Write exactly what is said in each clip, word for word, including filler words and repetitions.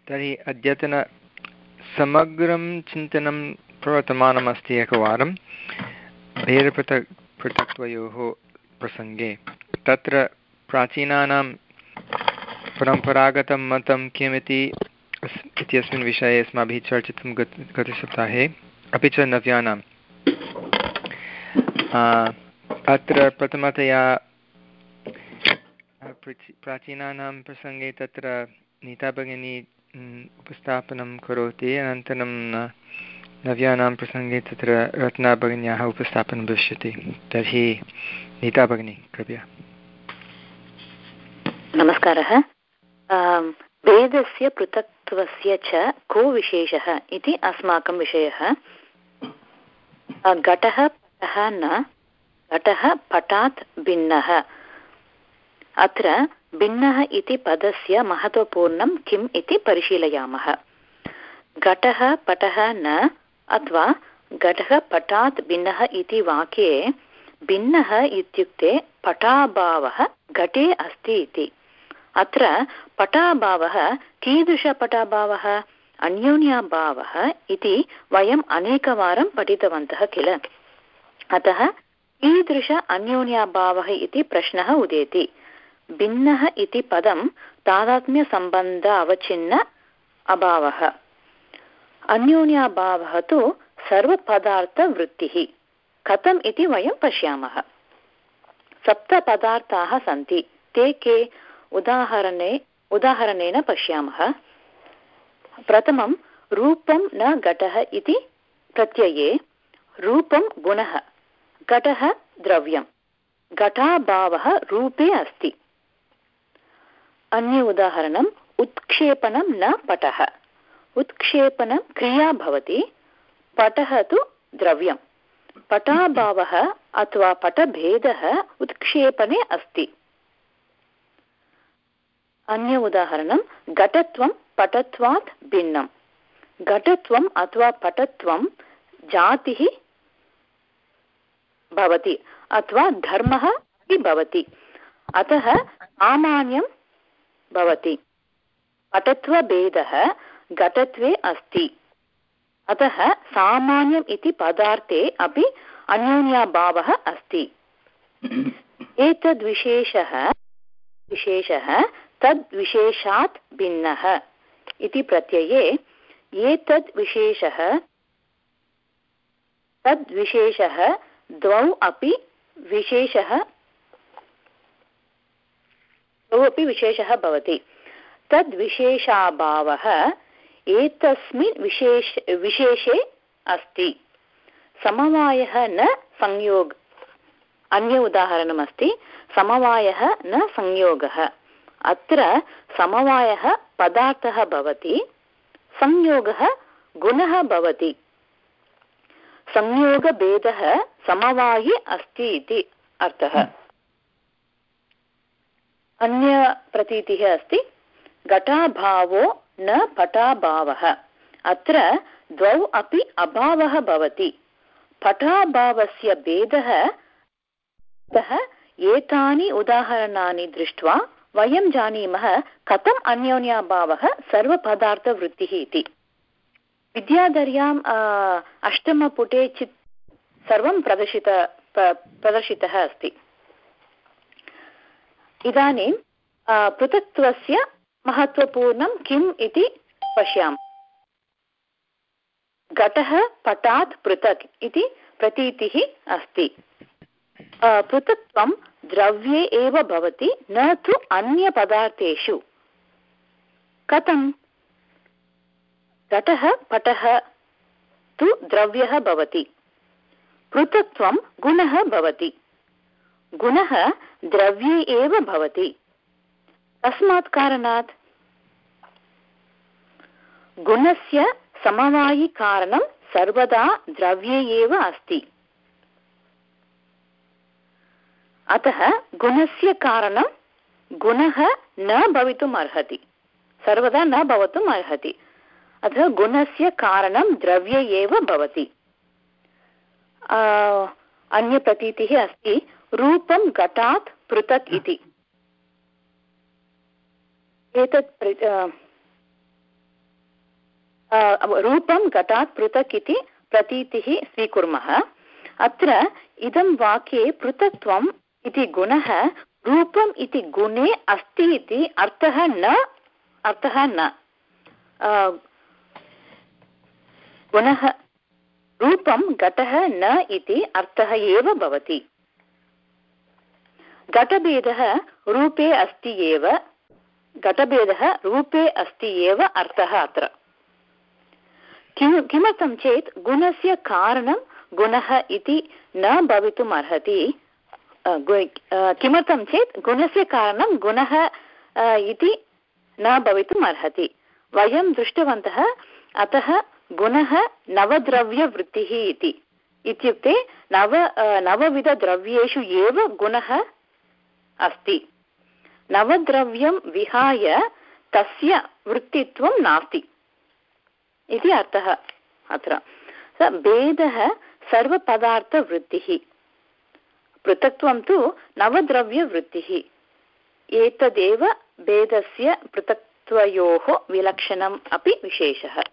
तर्हि अद्यतन समग्रं चिन्तनं प्रवर्तमानमस्ति एकवारं भेदपृथक् पृथक्त्वयोः प्रसङ्गे। तत्र प्राचीनानां परम्परागतं मतं किमिति इत्यस्मिन् विषये अस्माभिः चर्चितं गत गतसप्ताहे, अपि च नव्यानाम्। अत्र प्रथमतया प्राचीनानां प्रसङ्गे तत्र नीता भगिनी उपस्थापनं करोति, अनन्तरं नव्यानां प्रसङ्गे तत्र रत्ना भगिन्याः उपस्थापनं भविष्यति। तर्हि नीता भगिनी कृपया। नमस्कारः। वेदस्य पृथक्त्वस्य च को विशेषः इति अस्माकं विषयः। घटः पटः न, घटः पटात् भिन्नः। अत्र भिन्नः इति पदस्य महत्त्वपूर्णं किम् इति परिशीलयामः। घटः पटः न अथवा घटः पटात् भिन्नः इति वाक्ये भिन्नः इत्युक्ते पटाभावः घटे अस्ति इति। अत्र पटाभावः कीदृशपटाभावः? अन्योन्याभावः इति वयम् अनेकवारं पठितवन्तः किल। अतः कीदृश अन्योन्याभावः इति प्रश्नः उदेति। भिन्नः इति पदं तादात्म्यसम्बन्ध अवच्छिन्न अभावः। अन्योन्याभावः तु सर्वपदार्थवृत्तिः। कथम् इति वयं पश्यामः। सप्तपदार्थाः सन्ति। ते के? उदाहरणे उदाहरणेन पश्यामः। प्रथमं रूपं न घटः इति प्रत्यये रूपं गुणः, घटः द्रव्यं, घटाभावः रूपे अस्ति। अन्य उदाहरणम् उत्क्षेपणं न पटः। उत्क्षेपणं क्रिया भवति, पटः तु द्रव्यं। पटाभावः अथवा पटभेदः उत्क्षेपणे अस्ति। अन्य उदाहरणं घटत्वं पटत्वात् भिन्नं। घटत्वम् अथवा पटत्वं जातिः भवति अथवा धर्मः अपि भवति, अतः सामान्यं भवति। पटत्वभेदः घटत्वे अस्ति, अतः सामान्यम् इति पदार्थे अपि अन्योन्याभावः अस्ति। एतद्विशेषः विशेषः तद्विशेषात् भिन्नः इति प्रत्यये एतद् विशेषः तद्विशेषः द्वौ अपि विशेषः द्वौ अपि विशेषः भवति। तद्विशेषाभावः एतस्मिन् विशेष विशेषे अस्ति। समवायः न संयोग। अन्य उदाहरणमस्ति समवायः न संयोगः। अत्र समवायः पदार्थः भवति, संयोगः गुणः भवति। संयोगभेदः समवायि अस्ति इति अर्थः। अन्य प्रतीतिः अस्ति घटाभावो न पटाभावः। अत्र द्वौ अपि अभावः भवति। पटाभावस्य भेदः। एतानि उदाहरणानि दृष्ट्वा वयं जानीमः कथम् अन्योन्याभावः सर्वपदार्थवृत्तिः इति। विद्याधर्याम् अष्टमपुटे चित् सर्वं प्रदर्शित प्रदर्शितः अस्ति। इदानीं पृथक्त्वस्य महत्त्वपूर्णं किम् इति पश्यामः। घटः पटात् पृथक् इति प्रतीतिः अस्ति। पृथक्त्वं द्रव्ये एव भवति, न तु अन्यपदार्थेषु। कथं? घटः पटः तु द्रव्यः भवति, पृथक्त्वं गुणः भवति। गुणः द्रव्ये एव भवति। तस्मात् कारणात् गुणस्य समवायिकारणं सर्वदा द्रव्ये एव अस्ति। अतः गुणस्य कारणं गुणः न भवितुम् अर्हति, सर्वदा न भवितुम् अर्हति। अतः गुणस्य कारणं द्रव्ये एव भवति। अन्यप्रतीतिः अस्ति रूपं घटात् पृथक् इति। एतत् रूपं घटात् पृथक् इति प्रतीतिः स्वीकुर्मः। अत्र इदं वाक्ये पृथक्त्वम् इति गुणः रूपम् इति गुणे अस्ति इति अर्थः न अर्थः न गुणः रूपं घटः न इति अर्थः एव भवति। घटभेदः रूपे अस्ति एव घटभेदः रूपे अस्ति एव अर्थः अत्र। किं किमर्थं चेत् गुणस्य कारणं गुणः इति न भवितुम् अर्हति। किमर्थं चेत् गुणस्य कारणं गुणः इति न भवितुम् अर्हति। वयं दृष्टवन्तः अतः गुणः नवद्रव्यवृत्तिः इति इत्युक्ते नव नवविधद्रव्येषु एव गुणः अस्ति। नवद्रव्यं विहाय तस्य वृत्तित्वं नास्ति इति अर्थः अत्र। भेदः सर्वपदार्थवृत्तिः, पृथक्त्वं तु नवद्रव्यवृत्तिः। एतदेव भेदस्य पृथक्त्वयोः विलक्षणम् अपि विशेषः।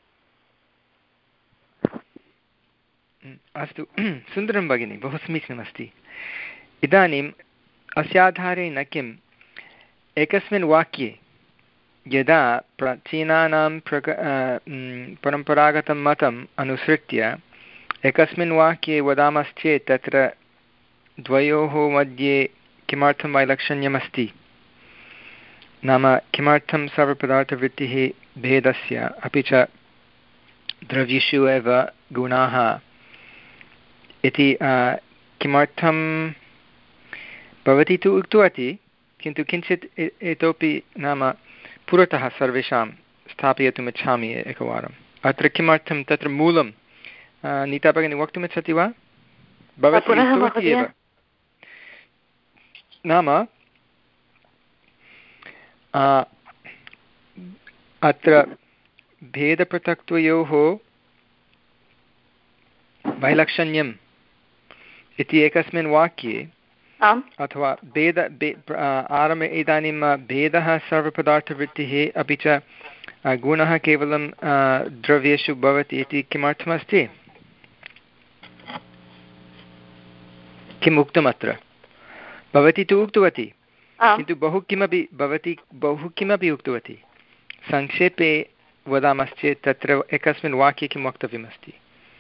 अस्तु, सुन्दरं भगिनी, बहु समीचीनमस्ति। इदानीम् अस्याधारेण किम्, एकस्मिन् वाक्ये यदा प्राचीनानां प्रक परम्परागतं मतम् अनुसृत्य एकस्मिन् वाक्ये वदामश्चेत् तत्र द्वयोः मध्ये किमर्थं वैलक्षण्यमस्ति, नाम किमर्थं सर्वपदार्थवृत्तिः भेदस्य अपि च द्रव्येषु एव गुणाः इति किमर्थं भवती तु उक्तवती, किन्तु किञ्चित् इतोपि नाम पुरतः सर्वेषां स्थापयितुम् इच्छामि एकवारम्। अत्र किमर्थं तत्र मूलं नीता भगिनी वक्तुमिच्छति वा? भवती उक्तवती एव, नाम अत्र भेदपृथक्त्वयोः वैलक्षण्यम् इति एकस्मिन् वाक्ये अथवा भेद आरम्भे इदानीं भेदः सर्वपदार्थवृत्तिः अपि च गुणः केवलं द्रव्येषु भवति इति किमर्थमस्ति? किम् उक्तम् अत्र? भवती तु उक्तवती, किन्तु बहु किमपि भवती बहु किमपि उक्तवती। संक्षेपे वदामश्चेत् तत्र एकस्मिन् वाक्ये किं वक्तव्यमस्ति?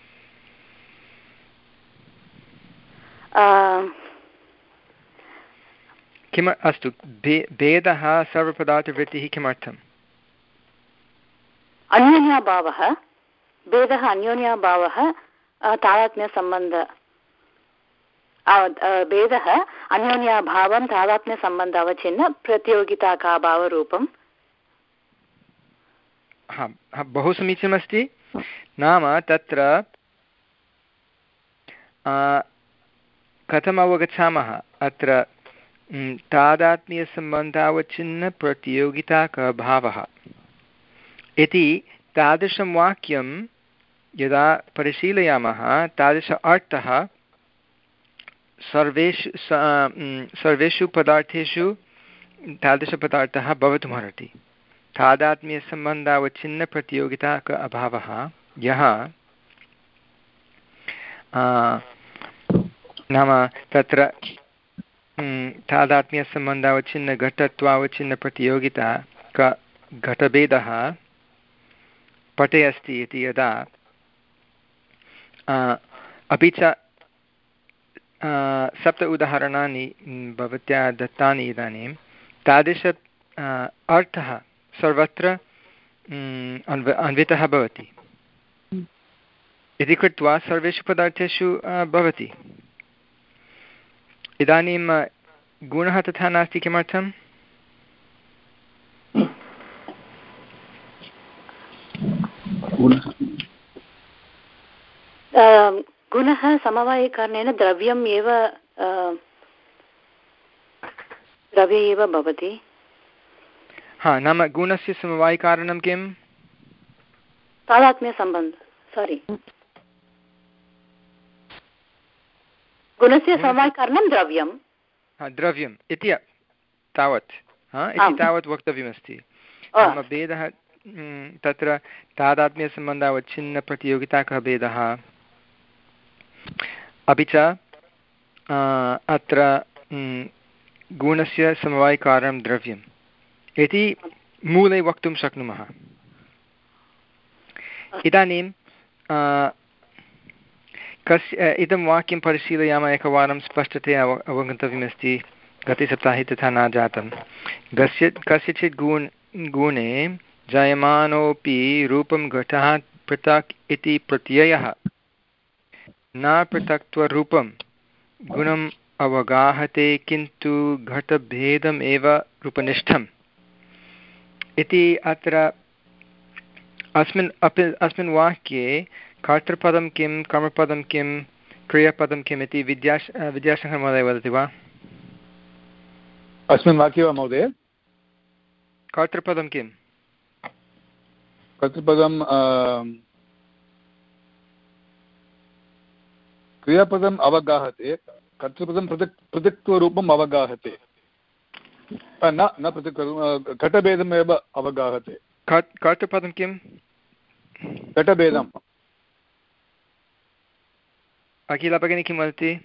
किम अस्तु, भे भेदः सर्वपदार्थवृत्तिः किमर्थम्? अन्योन्याभावः। भेदः अन्योन्याभावः तादात्म्यसम्बन्ध भेदः अन्योन्याभावं तादात्म्यसम्बन्ध अवच्छिन्न प्रतियोगिताभावरूपं। हा हा बहु समीचीनमस्ति। नाम तत्र कथम् अवगच्छामः अत्र तादात्म्यसम्बन्धावच्छिन्न प्रतियोगिताभावः इति तादृशं वाक्यं यदा परिशीलयामः तादृश अर्थः सर्वेषु सर्वेषु पदार्थेषु तादृशपदार्थः भवितुमर्हति। तादात्म्यसम्बन्धावच्छिन्न प्रतियोगिता अभावः यः नाम तत्र तादात्म्यसम्बन्धावच्छिन्न घटत्वावच्छिन्न प्रतियोगिता क घटभेदः पटे अस्ति इति यदा अपि च सप्त उदाहरणानि भवत्या दत्तानि इदानीं तादृश अर्थः सर्वत्र अन्व अन्वितः भवति इति कृत्वा सर्वेषु पदार्थेषु भवति। इदानीं गुणः तथा नास्ति, किमर्थम्? गुणः समवायिकारणेन द्रव्यम् एव द्रव्ये एव भवति। हा, नाम गुणस्य समवायिकारणं किं? तादात्म्यसम्बन्ध सारी गुणस्य समवायिकारणं द्रव्यं। द्रव्यम् इति तावत् इति तावत् वक्तव्यमस्ति। नाम भेदः तत्र तादात्म्यसम्बन्धावच्छिन्नप्रतियोगिता कः भेदः अपि च अत्र गुणस्य समवायिकारणं द्रव्यम् इति मूले वक्तुं शक्नुमः। इदानीं कस्य इदं वाक्यं परिशीलयामः एकवारं स्पष्टतया अव अवगन्तव्यमस्ति। गते सप्ताहे तथा न जातं। कस्य कस्यचित् गुण गुणे जायमानोऽपि रूपं घटः पृथक् इति प्रत्ययः न पृथक्त्वरूपं गुणम् अवगाहते किन्तु घटभेदम् एव रूपनिष्ठम् इति अत्र अस्मिन् अपि अस्मिन् वाक्ये कर्तृपदं किं कर्मपदं किं क्रियापदं किम् इति विद्याश विद्याशङ्करमहोदय वदति वा? अस्मिन् वाक्ये वा महोदय? कर्तृपदं किं? कर्तृपदं क्रियापदम् अवगाहते, कर्तृपदं पृथक् पृथक्त्वरूपम् अवगाहते, न न पृथक् घटभेदमेव अवगाहते। कर्तृपदं किं? घटभेदम्। अखिला भगिनी किं वदति?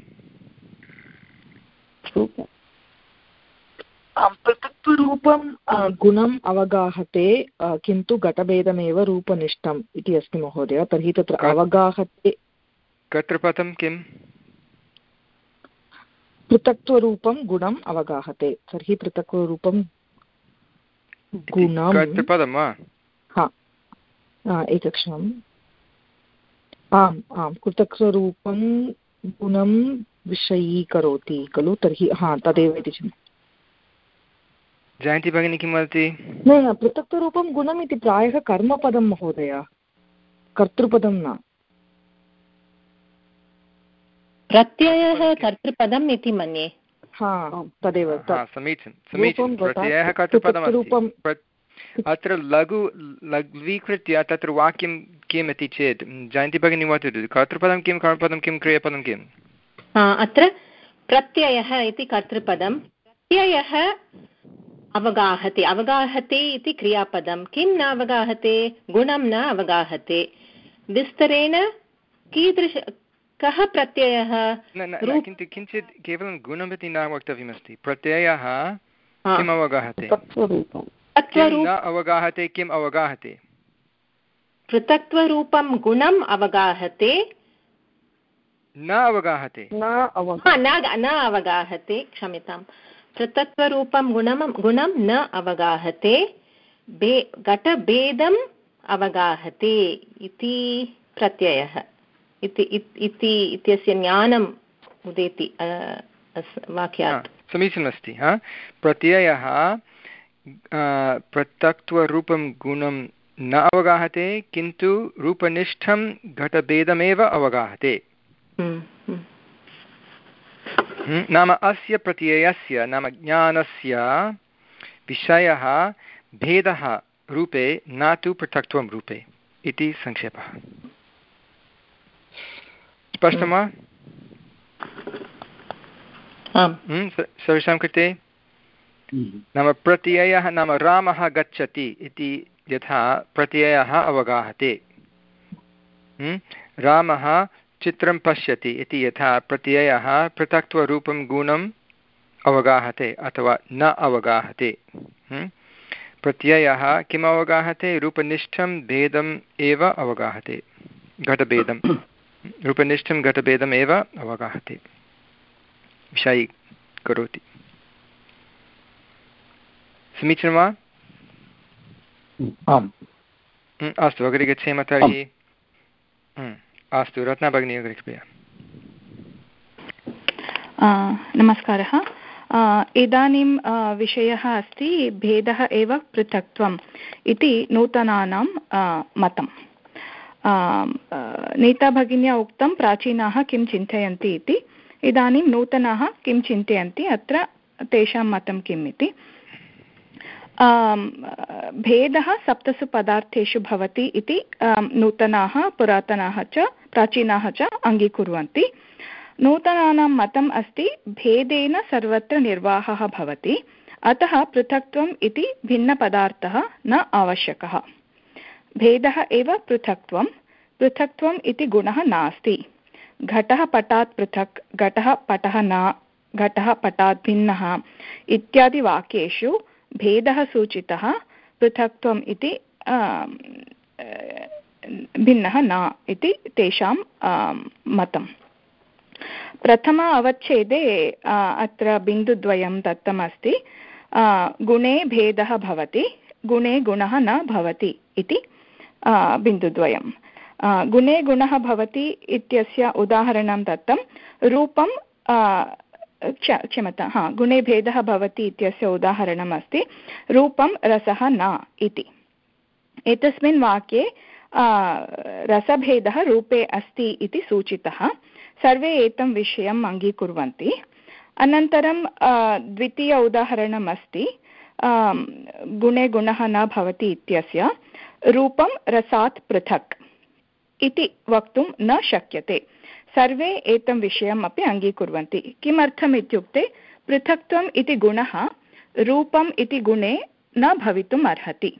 पृथक्त्वरूपं गुणम् अवगाहते किन्तु घटभेदमेव रूपनिष्ठम् इति अस्ति महोदय। तर्हि तत्र अवगाहते कर्तृपदं किं? पृथक्त्वरूपं गुणम् अवगाहते। तर्हि पृथक्त्वरूपं गुणं कर्तृपदं वा? हा एकक्षणम्। आम् आम् पृथक्त्वरूपं गुणं विषयीकरोति खलु। तर्हि हा तदेव इति चिन्तयामि। जयन्ती भगिनी किं वदति? न न पृथक्त्वरूपं गुणम् इति प्रायः कर्मपदं महोदय, कर्तृपदं न। प्रत्ययः कर्तृपदम् इति मन्ये। हा तदेव समीचीनं समीचीनं। प्रत्ययः कर्तृपदम्। अत्र लघु लघ्वीकृत्य तत्र वाक्यं किम् इति चेत् जयन्ती भगिनी वदतु, कर्तृपदं किं कर्मपदं किं क्रियापदं किम्? अत्र प्रत्ययः इति कर्तृपदं, प्रत्ययः अवगाहते, अवगाहते इति क्रियापदं, किं न अवगाहते? गुणं न अवगाहते। विस्तरेण कीदृश कः प्रत्ययः? किन्तु किञ्चित् केवलं गुणमिति न वक्तव्यमस्ति। प्रत्ययः किम् अवगाहते? न अवगाहते किम् अवगाहते? पृथक्त्वरूपं गुणम् अवगाहते, न अवगाहते न अवगाहते क्षम्यताम्। पृथक्त्वरूपं गुणं गुणं न अवगाहते, घटभेदम् अवगाहते इति प्रत्ययः इति इत्यस्य ज्ञानम् उदेति वाक्यात्। समीचीनमस्ति। हा प्रत्ययः पृथक्त्वरूपं गुणं न अवगाहते किन्तु रूपनिष्ठं घटभेदमेव अवगाहते। नाम अस्य प्रत्ययस्य नाम ज्ञानस्य विषयः भेदः रूपे न तु पृथक्त्वं रूपे इति संक्षेपः। स्पष्टं वा? सर्वेषां कृते? नाम प्रत्ययः नाम रामः गच्छति इति यथा प्रत्ययः अवगाहते, रामः चित्रं पश्यति इति यथा प्रत्ययः पृथक्त्वरूपं गुणम् अवगाहते अथवा न अवगाहते। प्रत्ययः किम् अवगाहते? रूपनिष्ठं भेदम् एव अवगाहते, घटभेदं रूपनिष्ठं घटभेदम् एव अवगाहते, विषयी करोति। समीचीनं वा? आम्। अस्तु अग्रे गच्छेम तर्हि। अस्तु रत्ना भगिनी अग्रे कृपया। नमस्कारः। इदानीं विषयः अस्ति भेदः एव पृथक्त्वम् इति नूतनानां मतं। नीता भगिन्या उक्तं प्राचीनाः किं चिन्तयन्ति इति। इदानीं नूतनाः किं चिन्तयन्ति, अत्र तेषां मतं किम् इति। भेदः सप्तसु पदार्थेषु भवति इति नूतनाः पुरातनाः च प्राचीनाः च अङ्गीकुर्वन्ति। नूतनानां मतम् अस्ति भेदेन सर्वत्र निर्वाहः भवति, अतः पृथक्त्वम् इति भिन्नपदार्थः न आवश्यकः। भेदः एव पृथक्त्वं पृथक्त्वम् इति गुणः नास्ति घटः पटात् पृथक् घटः पटः न घटः पटात् भिन्नः इत्यादि वाक्येषु भेदः सूचितः पृथक्त्वम् इति भिन्नः न इति तेषां मतं प्रथम अवच्छेदे अत्र बिन्दुद्वयं दत्तमस्ति गुणे भेदः भवति गुणे गुणः न भवति इति बिन्दुद्वयं गुणे गुणः भवति इत्यस्य उदाहरणं दत्तं रूपं क्षम्यतां हा गुणे भेदः भवति इत्यस्य उदाहरणम् अस्ति रूपं रसः न इति एतस्मिन् वाक्ये रसभेदः रूपे अस्ति इति सूचितः सर्वे एतं विषयम् अङ्गीकुर्वन्ति अनन्तरं द्वितीय उदाहरणम् अस्ति गुणे गुणः न भवति इत्यस्य रूपं रसात् पृथक् इति वक्तुं न शक्यते सर्वे एतं विषयम् अपि अङ्गीकुर्वन्ति किमर्थम् इत्युक्ते पृथक्त्वम् इति गुणः रूपम् इति गुणे न भवितुम् अर्हति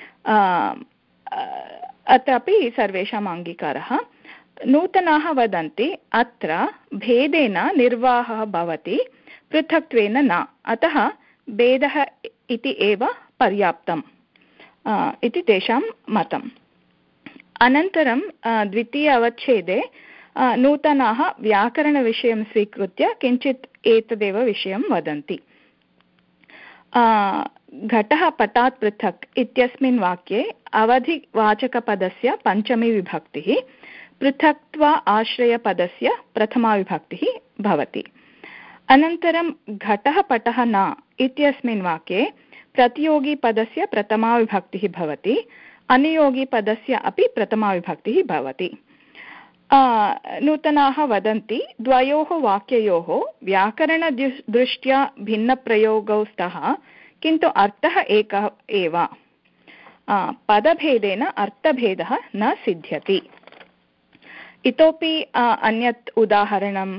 अत्रापि सर्वेषाम् अङ्गीकारः नूतनाः वदन्ति अत्र भेदेन निर्वाहः भवति पृथक्त्वेन न अतः भेदः इति एव पर्याप्तम् इति तेषां मतम् अनन्तरं द्वितीय अवच्छेदे नूतनाः व्याकरणविषयं स्वीकृत्य किञ्चित् एतदेव विषयं वदन्ति घटः पटात् पृथक् इत्यस्मिन् वाक्ये अवधिवाचकपदस्य पञ्चमी विभक्तिः पृथक्त्व आश्रयपदस्य प्रथमा विभक्तिः भवति अनन्तरं घटः पटः न इत्यस्मिन् वाक्ये प्रतियोगिपदस्य प्रथमा विभक्तिः भवति अनियोगिपदस्य अपि प्रथमा विभक्तिः भवति नूतनाः वदन्ति द्वयोः वाक्ययोः व्याकरणदृष्ट्या भिन्नप्रयोगौ स्तः किन्तु अर्थः एकः एव पदभेदेन अर्थभेदः न सिद्ध्यति इतोपि अन्यत् उदाहरणं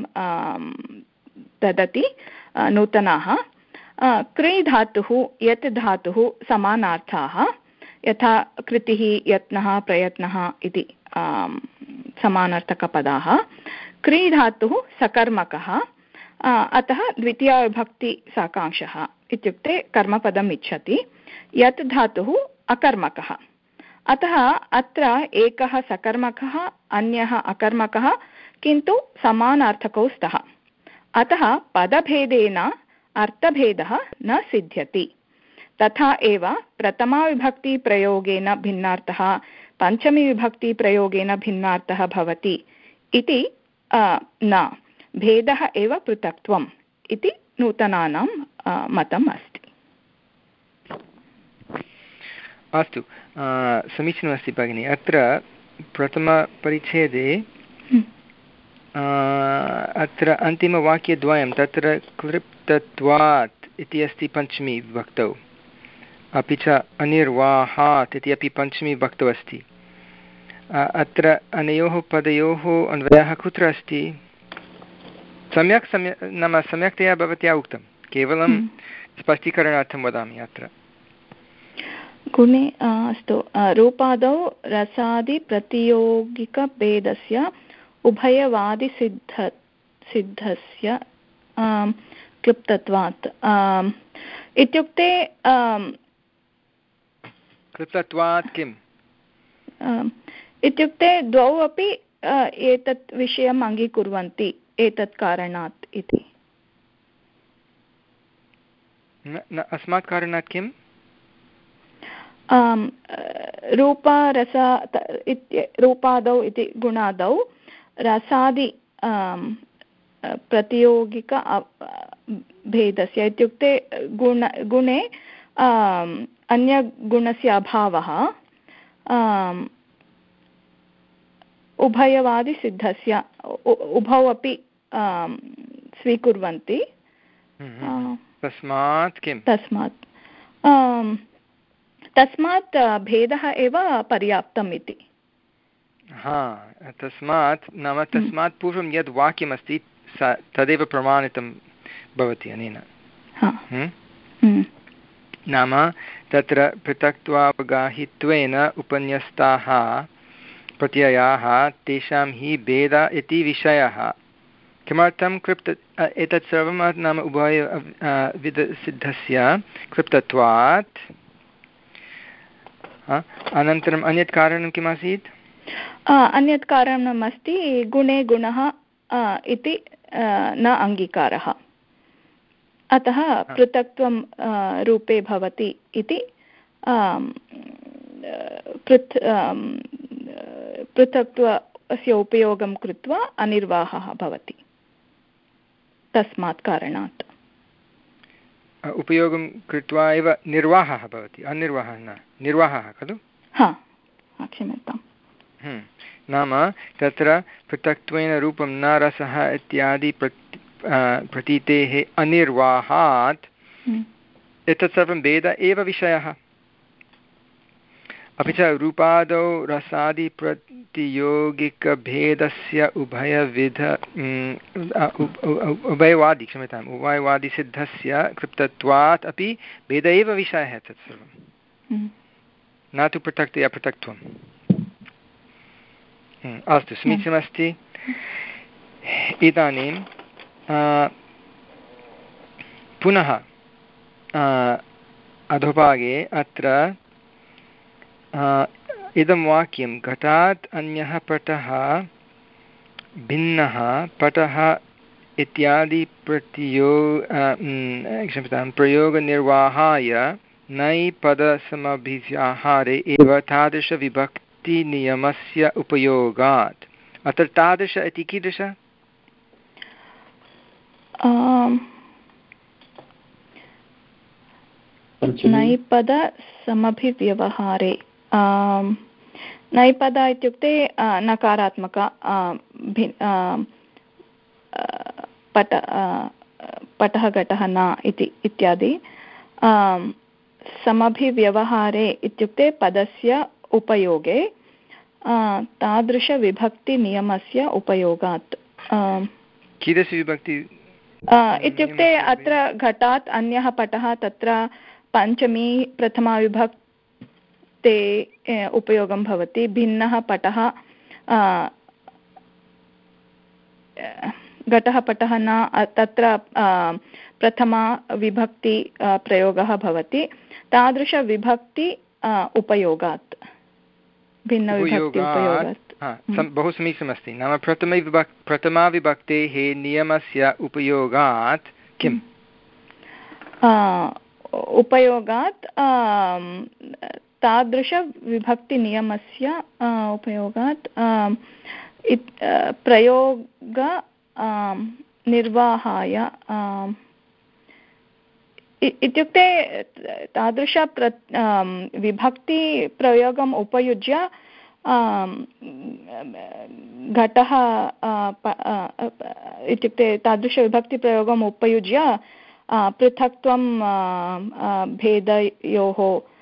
ददति नूतनाः क्री धातुः यत् धातुः समानार्थाः यथा कृतिः यत्नः प्रयत्नः इति समानार्थकपदाः क्री धातुः सकर्मकः अतः द्वितीयाविभक्तिसाकांक्षः इत्युक्ते कर्मपदम् इच्छति यत् धातुः अकर्मकः अतः अत्र एकः सकर्मकः अन्यः अकर्मकः किन्तु समानार्थकौ स्तः अतः पदभेदेन अर्थभेदः न सिद्ध्यति तथा एव प्रथमाविभक्तिप्रयोगेन भिन्नार्थः पञ्चमीविभक्तिप्रयोगेन भिन्नार्थः भवति इति न भेदः एव पृथक्त्वम् इति नूतनानां मतम् अस्ति अस्तु समीचीनमस्ति भगिनि अत्र प्रथमपरिच्छेदे अत्र अन्तिमवाक्यद्वयं तत्र क्लृप्तत्वात् इति अस्ति पञ्चमी विभक्तौ अपि च अनिर्वाहात् इति अपि पञ्चमी विभक्तौ अस्ति अत्र अनयोः पदयोः अन्वयः कुत्र अस्ति सम्यक् सम्यक् नाम सम्यक्तया भवत्या उक्तं केवलं स्पष्टीकरणार्थं वदामि अत्र गुणे अस्तु रूपादौ रसादिप्रतियोगिकभेदस्य उभयवादिसिद्ध सिद्धस्य क्लृप्तत्वात् इत्युक्ते क्लृप्तत्वात् किम् इत्युक्ते द्वौ अपि एतत् विषयम् अङ्गीकुर्वन्ति एतत् कारणात् इति अस्मात् कारणात् किम् रूपरस रूपादौ इति गुणादौ रसादि प्रतियोगिक भेदस्य इत्युक्ते गुण गुणे अन्यगुणस्य अभावः उभयवादिसिद्धस्य उभौ अपि स्वीकुर्वन्ति तस्मात् किं तस्मात् तस्मात् भेदः एव पर्याप्तम् इति हा तस्मात् नाम तस्मात् पूर्वं यद् वाक्यमस्ति तदेव प्रमाणितं भवति अनेन नाम तत्र पृथक्त्वावगाहित्वेन उपन्यस्ताः प्रत्ययाः तेषां हि भेद इति विषयः। किमर्थं क्लिप्त एतत् सर्वं नाम उभय विधसिद्धस्य क्लिप्तत्वात्। अनन्तरम् अन्यत् कारणं किम् आसीत्? अन्यत् कारणम् अस्ति गुणे गुणः इति न अङ्गीकारः, अतः पृथक्त्वं रूपे भवति इति पृथ् पृथक्त्वस्य उपयोगं कृत्वा अनिर्वाहः भवति। तस्मात् कारणात् उपयोगं कृत्वा एव निर्वाहः भवति, अनिर्वाहः न, निर्वाहः खलु? हा, क्षम्यताम्। नाम तत्र पृथक्त्वेन रूपं न रसः इत्यादि प्रति प्रतीतेः अनिर्वाहात् एतत् सर्वं भेद एव विषयः। अपि च रूपादौ रसादिप्रतियोगिकभेदस्य उभयविध उभयवादि क्षम्यताम् उभयवादिसिद्धस्य क्लिप्तत्वात् अपि भेद एव विषयः तत् सर्वं, न तु पृथक्तया पृथक्त्वम्। अस्तु, समीचीनमस्ति। इदानीं पुनः अधोभागे अत्र इदं वाक्यं घटात् अन्यः पटः भिन्नः पटः इत्यादि प्रतियो क्षम्यतां प्रयोगनिर्वाहाय नै पदसमभिव्याहारे एव तादृशविभक्तिनियमस्य उपयोगात्। अत्र तादृश इति कीदृश? नैपदसमभिव्यवहारे नैपद इत्युक्ते नकारात्मक पट पटः घटः न इति इत्यादि। समभिव्यवहारे इत्युक्ते पदस्य उपयोगे तादृशविभक्तिनियमस्य उपयोगात्। कीदृशविभक्ति इत्युक्ते अत्र घटात् अन्यः पटः, तत्र पञ्चमी प्रथमाविभक्ते उपयोगं भवति। भिन्नः पटः, घटः पटः न, तत्र प्रथमा विभक्ति प्रयोगः भवति। तादृशविभक्ति उपयोगात्, भिन्नविभक्ति उपयोगात्। बहु समीचीनमस्ति। नाम प्रथमविभक् प्रथमाविभक्तेः नियमस्य उपयोगात् किम्? उपयोगात् तादृशविभक्तिनियमस्य उपयोगात् प्रयोग निर्वाहाय इत्युक्ते तादृश प्र विभक्तिप्रयोगम् उपयुज्य घटः इत्युक्ते तादृशविभक्तिप्रयोगम् उपयुज्य पृथक्त्वं भेदयोः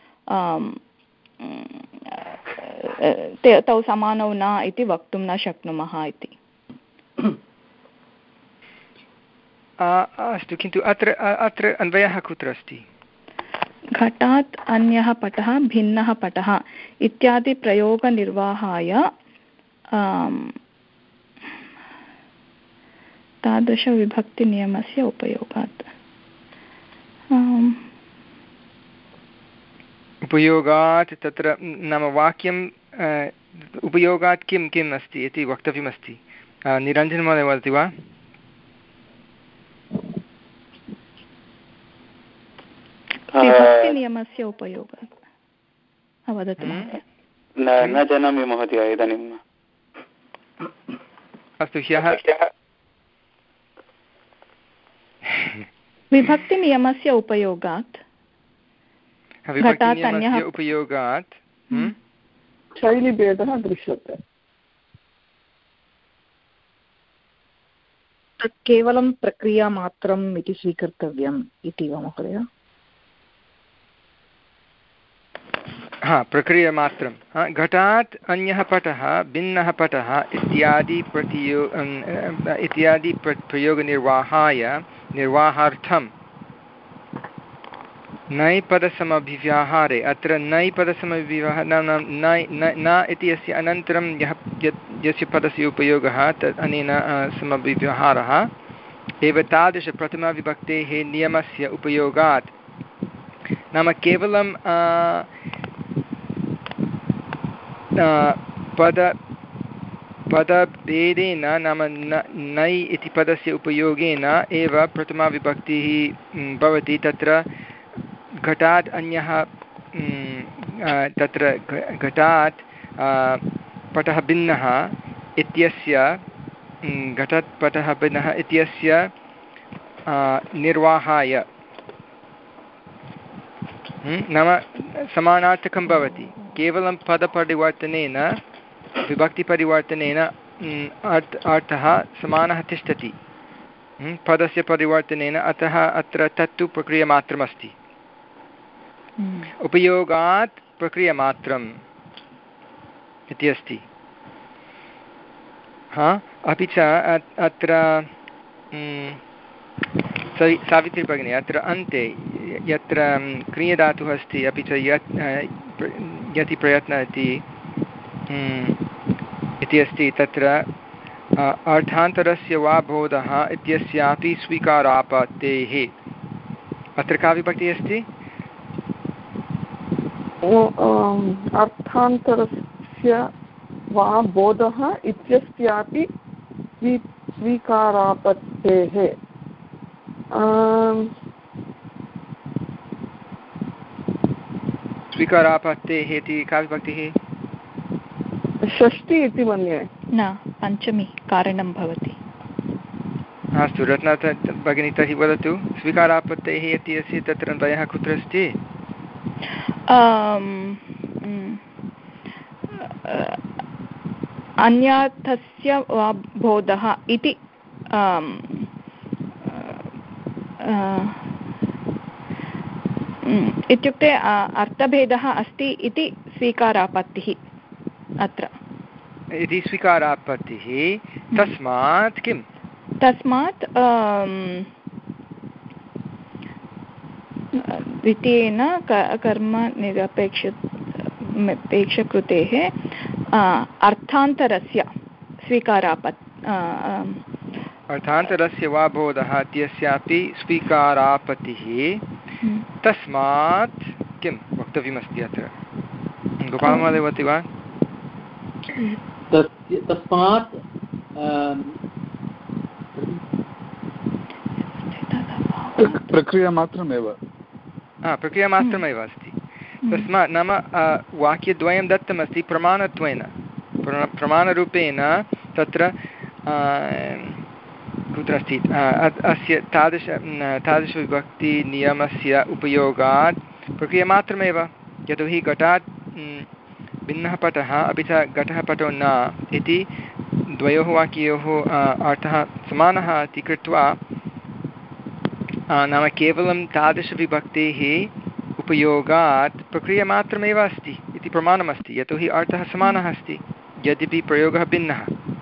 तौ समानौ न इति वक्तुं न शक्नुमः इति। अस्तु, किन्तु अत्र अत्र अन्वयः कुत्र अस्ति? घटात् अन्यः पटः भिन्नः पटः इत्यादि प्रयोगनिर्वाहाय तादृशविभक्तिनियमस्य उपयोगात्। उपयोगात् तत्र नाम वाक्यं उपयोगात् किं किम् अस्ति इति वक्तव्यमस्ति। निरञ्जनमहोदय वदति वा? विभक्तिनियमस्य उपयोगात् वदतु महोदय। न जानामि महोदय इदानीम्। अस्तु, ह्यः विभक्तिनियमस्य उपयोगात् घटात् अन्यः उपयोगात् शैलीभेदः दृश्यते। तत् केवलं प्रक्रियामात्रम् इति स्वीकर्तव्यम् इति वा महोदय? हा, प्रक्रियामात्रं। घटात् अन्यः पटः भिन्नः पटः इत्यादि प्रतियो इत्यादि प्रयोगनिर्वाहाय निर्वाहार्थं नै पदसमभिव्याहारे अत्र नै पदसमभिव्याहार नै न इति अस्य अनन्तरं यः यस्य पदस्य उपयोगः तत् अनेन समभिव्याहारः एव तादृशप्रथमाविभक्तेः नियमस्य उपयोगात् नाम केवलं पद पदभेदेन नाम नै इति पदस्य उपयोगेन एव प्रथमाविभक्तिः भवति। तत्र घटात् अन्यः तत्र घटात् पटः भिन्नः इत्यस्य घटात् पटः भिन्नः इत्यस्य निर्वाहाय नाम समानार्थकं भवति। केवलं पदपरिवर्तनेन विभक्तिपरिवर्तनेन अर्थः समानः तिष्ठति पदस्य परिवर्तनेन, अतः अत्र तत्तु प्रक्रियामात्रमस्ति। उपयोगात् प्रक्रियामात्रम् इति अस्ति। हा अपि च अत्र सावित्री भगिनी अत्र अन्ते यत्र क्रियधातुः अस्ति अपि च यत् यति प्रयत्नः इति इति अस्ति तत्र अर्थान्तरस्य वा बोधः इत्यस्यापि स्वीकारापत्तेः अत्र का विभक्तिः अस्ति? अर्थान्तरस्य वा बोधः इत्यस्यापि स्वीकारापत्तेः स्वीकारापत्तेः इति का विभक्तिः? षष्ठी इति मन्ये। न, पञ्चमी कारणं भवति। अस्तु रत्ना भगिनी तर्हि वदतु स्वीकारापत्तेः इति अस्ति तत्र द्वयः कुत्र अस्ति? अन्यथस्य वा बोधः इति इत्युक्ते अर्थभेदः अस्ति इति स्वीकारापत्तिः अत्र इति स्वीकारापत्तिः। तस्मात् किं? तस्मात् द्वितीयेन कर्मनिरपेक्ष पेक्षकृतेः अर्थान्तरस्य स्वीकारापत् अर्थान्तरस्य वा बोधः इत्यस्यापि स्वीकारापत्तिः। तस्मात् किं वक्तव्यमस्ति अत्र? गोपालमहोदय वदति वा? तस्मात् प्रक्रियामात्रमेव प्रक्रियामात्रमेव अस्ति। तस्मात् नाम वाक्यद्वयं दत्तमस्ति प्रमाणत्वेन प्रमाणरूपेण तत्र कुत्र अस्ति अस्य तादृश तादृशविभक्तिनियमस्य उपयोगात् प्रक्रियामात्रमेव। यतोहि घटात् भिन्नः पटः अपि च घटः पटो न इति द्वयोः वाक्ययोः अर्थः समानः इति कृत्वा नाम केवलं तादृशविभक्तेः उपयोगात् प्रक्रियामात्रमेव अस्ति इति प्रमाणमस्ति। यतोहि अर्थः समानः अस्ति यद्यपि प्रयोगः भिन्नः।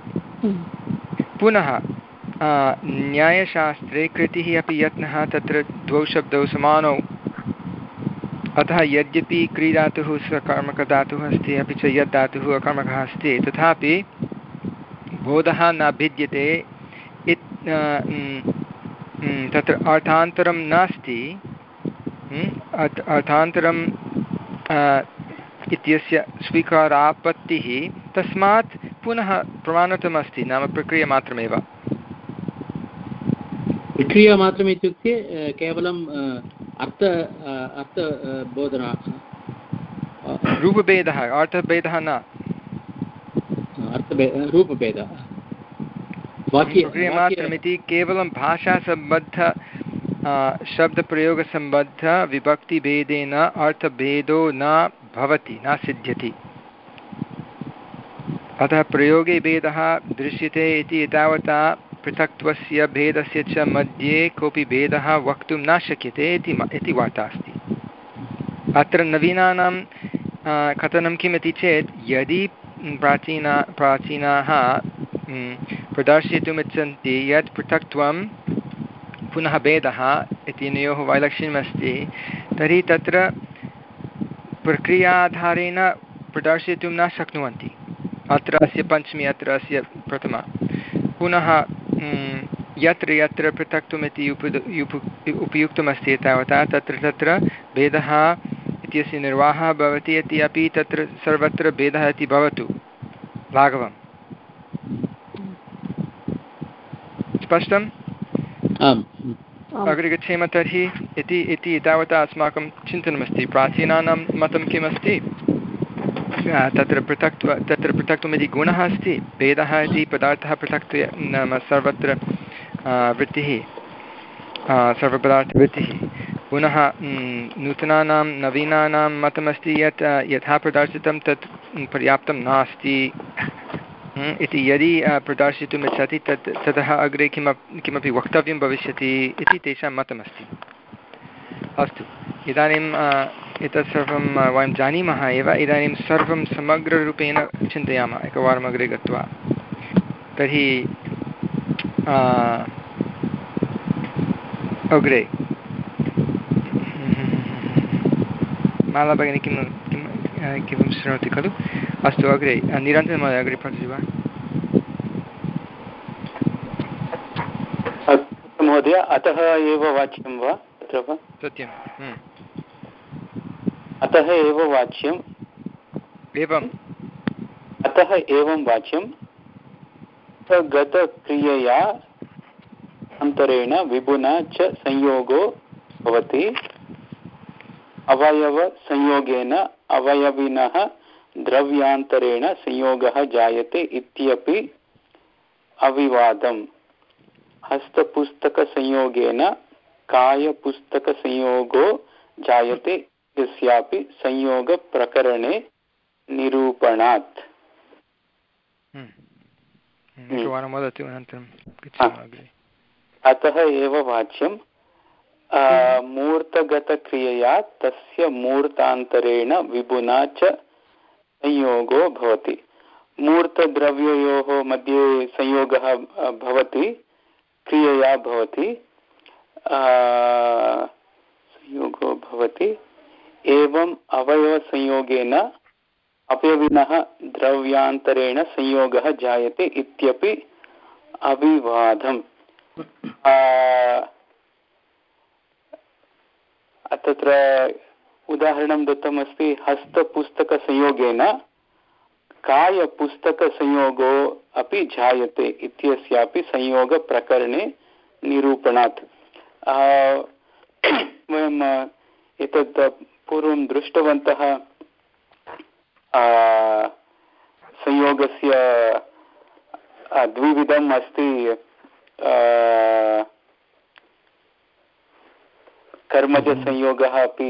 पुनः न्यायशास्त्रे कृतिः अपि यत्नः तत्र द्वौ शब्दौ समानौ। अतः यद्यपि क्रीधातुः सकर्मकधातुः अस्ति अपि च यद् धातुः अकर्मकः अस्ति तथापि बोधः न भिद्यते तत्र अर्थान्तरं नास्ति। अर्थान्तरम् इत्यस्य स्वीकारापत्तिः। तस्मात् पुनः प्रमाणतमस्ति नाम प्रक्रियामात्रमेव। प्रक्रियामात्रम् इत्युक्ते केवलं अर्थ अर्थबोधना रूपभेदः अर्थभेदः न रूपभेदः। प्रक्रियामात्रमिति केवलं भाषासम्बद्ध शब्दप्रयोगसम्बद्ध विभक्तिभेदेन अर्थभेदो न भवति न सिद्ध्यति। अतः प्रयोगे भेदः दृश्यते इति एतावता पृथक्त्वस्य भेदस्य च मध्ये कोऽपि भेदः वक्तुं न शक्यते इति वार्ता अस्ति। अत्र नवीनानां कथनं किमिति चेत् यदि प्राचीना प्राचीनाः प्रदर्शयितुमिच्छन्ति यत् पृथक्त्वं पुनः भेदः इति नयोः वैलक्षण्यमस्ति तर्हि तत्र प्रक्रियाधारेण प्रदर्शयितुं न शक्नुवन्ति। अत्र अस्य पञ्चमी, अत्र अस्य प्रथमा। पुनः यत्र यत्र पृथक्त्वमिति उप उपयुक्तमस्ति तावता तत्र तत्र भेदः इत्यस्य निर्वाहः भवति इति अपि तत्र सर्वत्र भेदः इति भवतु। राघवम् स्पष्टम्? अग्रे गच्छेम तर्हि। इति इति तावता अस्माकं चिन्तनमस्ति। प्राचीनानां मतं किमस्ति? तत्र पृथक्त्व तत्र पृथक्त्वमिति गुणः अस्ति, भेदः इति पदार्थः पृथक्त्व नाम सर्वत्र वृत्तिः, सर्वपदार्थवृत्तिः। पुनः नूतनानां नवीनानां मतमस्ति यत् यथा प्रदर्शितं तत् पर्याप्तं नास्ति इति। यदि प्रदर्शितुम् इच्छति तत् ततः अग्रे किमपि किमपि वक्तव्यं भविष्यति इति तेषां मतमस्ति। अस्तु, इदानीम् एतत् सर्वं वयं जानीमः एव। इदानीं सर्वं समग्ररूपेण चिन्तयामः एकवारम् अग्रे गत्वा। तर्हि अग्रे माला भगिनी किं किं किं शृणोति खलु? अस्तु, अग्रे निरञ्जनमहोदय अग्रे पठति वा? महोदय, अतः एव वाच्यं वा तत्र वा? सत्यम्। अतः एव वाच्यम् एवम् अतः एवं वाच्यं गतक्रियया अन्तरेण विभुना च संयोगो भवति। अवयवसंयोगेन अवयविनः द्रव्यान्तरेण संयोगः जायते इत्यपि अविवादम्। हस्तपुस्तकसंयोगेन कायपुस्तकसंयोगो जायते यस्यापि संयोगप्रकरणे निरूपणात्। अतः एव वाच्यं मूर्तगतक्रियया तस्य मूर्तान्तरेण विभुना च संयोगो भवति। मूर्तद्रव्ययोः मध्ये संयोगः भवति, क्रियया भवति, संयोगो भवति। एवम् अवयवसंयोगेन अवयविनः द्रव्यान्तरेण संयोगः जायते इत्यपि अविवादम्। तत्र उदाहरणं दत्तमस्ति। हस्तपुस्तकसंयोगेन कायपुस्तकसंयोगो अपि जायते इत्यस्यापि संयोगप्रकरणे निरूपणात्। वयम् एतत् पूर्वं दृष्टवन्तः। संयोगस्य द्विविधम् अस्ति। कर्मजसंयोगः अपि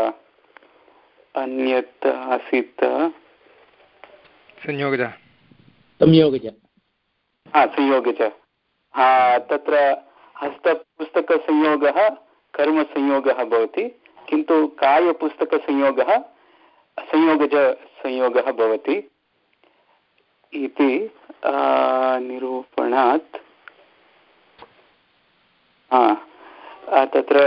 अन्यत् आसीत्। संयोगज संयोगज हा संयोगज हा तत्र हस्तपुस्तकसंयोगः कर्मसंयोगः भवति, किन्तु कायपुस्तकसंयोगः संयोगजसंयोगः भवति इति निरूपणात्। हा तत्र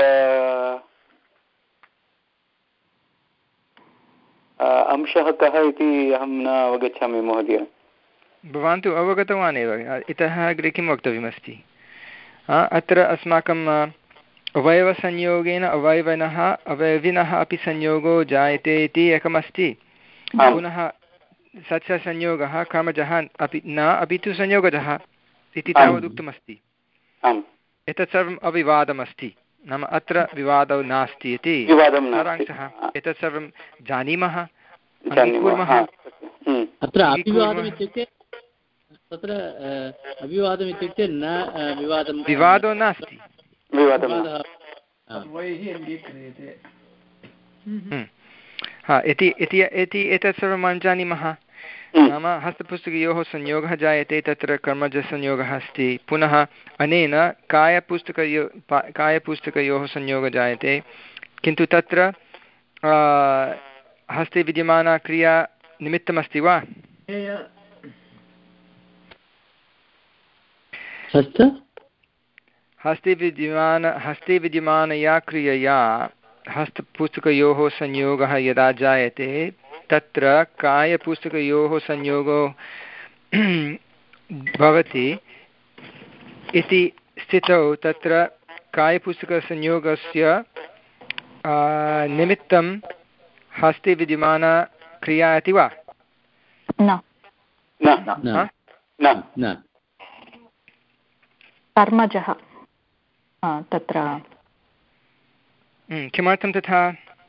अंशः कः इति अहं न अवगच्छामि महोदय। भवान् तु अवगतवान् एव। इतः अग्रे किं वक्तव्यमस्ति? अत्र अस्माकं अवयवसंयोगेन अवयविनः अवयविनः अपि संयोगो जायते इति एकमस्ति। पुनः स च संयोगः कर्मजः अपि न अपि तु संयोगजः इति तावदुक्तमस्ति। एतत् सर्वम् अविवादमस्ति, नाम अत्र विवादौ नास्ति इति सारांशः। एतत् सर्वं जानीमः, अङ्गीकुर्मः। अत्र अविवादम् इत्युक्ते तत्र अविवादम् इत्युक्ते न विवादं विवादो नास्ति। हा इति इति एतत् सर्वं वयं जानीमः। नाम हस्तपुस्तकयोः संयोगः जायते, तत्र कर्मजसंयोगः अस्ति। पुनः अनेन कायपुस्तकयो कायपुस्तकयोः संयोगः जायते, किन्तु तत्र हस्ते विद्यमाना क्रिया निमित्तमस्ति वा? हस्ते विद्यमान हस्ते विद्यमानया क्रियया हस्तपुस्तकयोः संयोगः यदा जायते तत्र कायपुस्तकयोः संयोगो भवति इति स्थितौ तत्र कायपुस्तकसंयोगस्य निमित्तं हस्ते विद्यमाना क्रिया इति वा? न न कर्मजः तत्र किमर्थं तथा?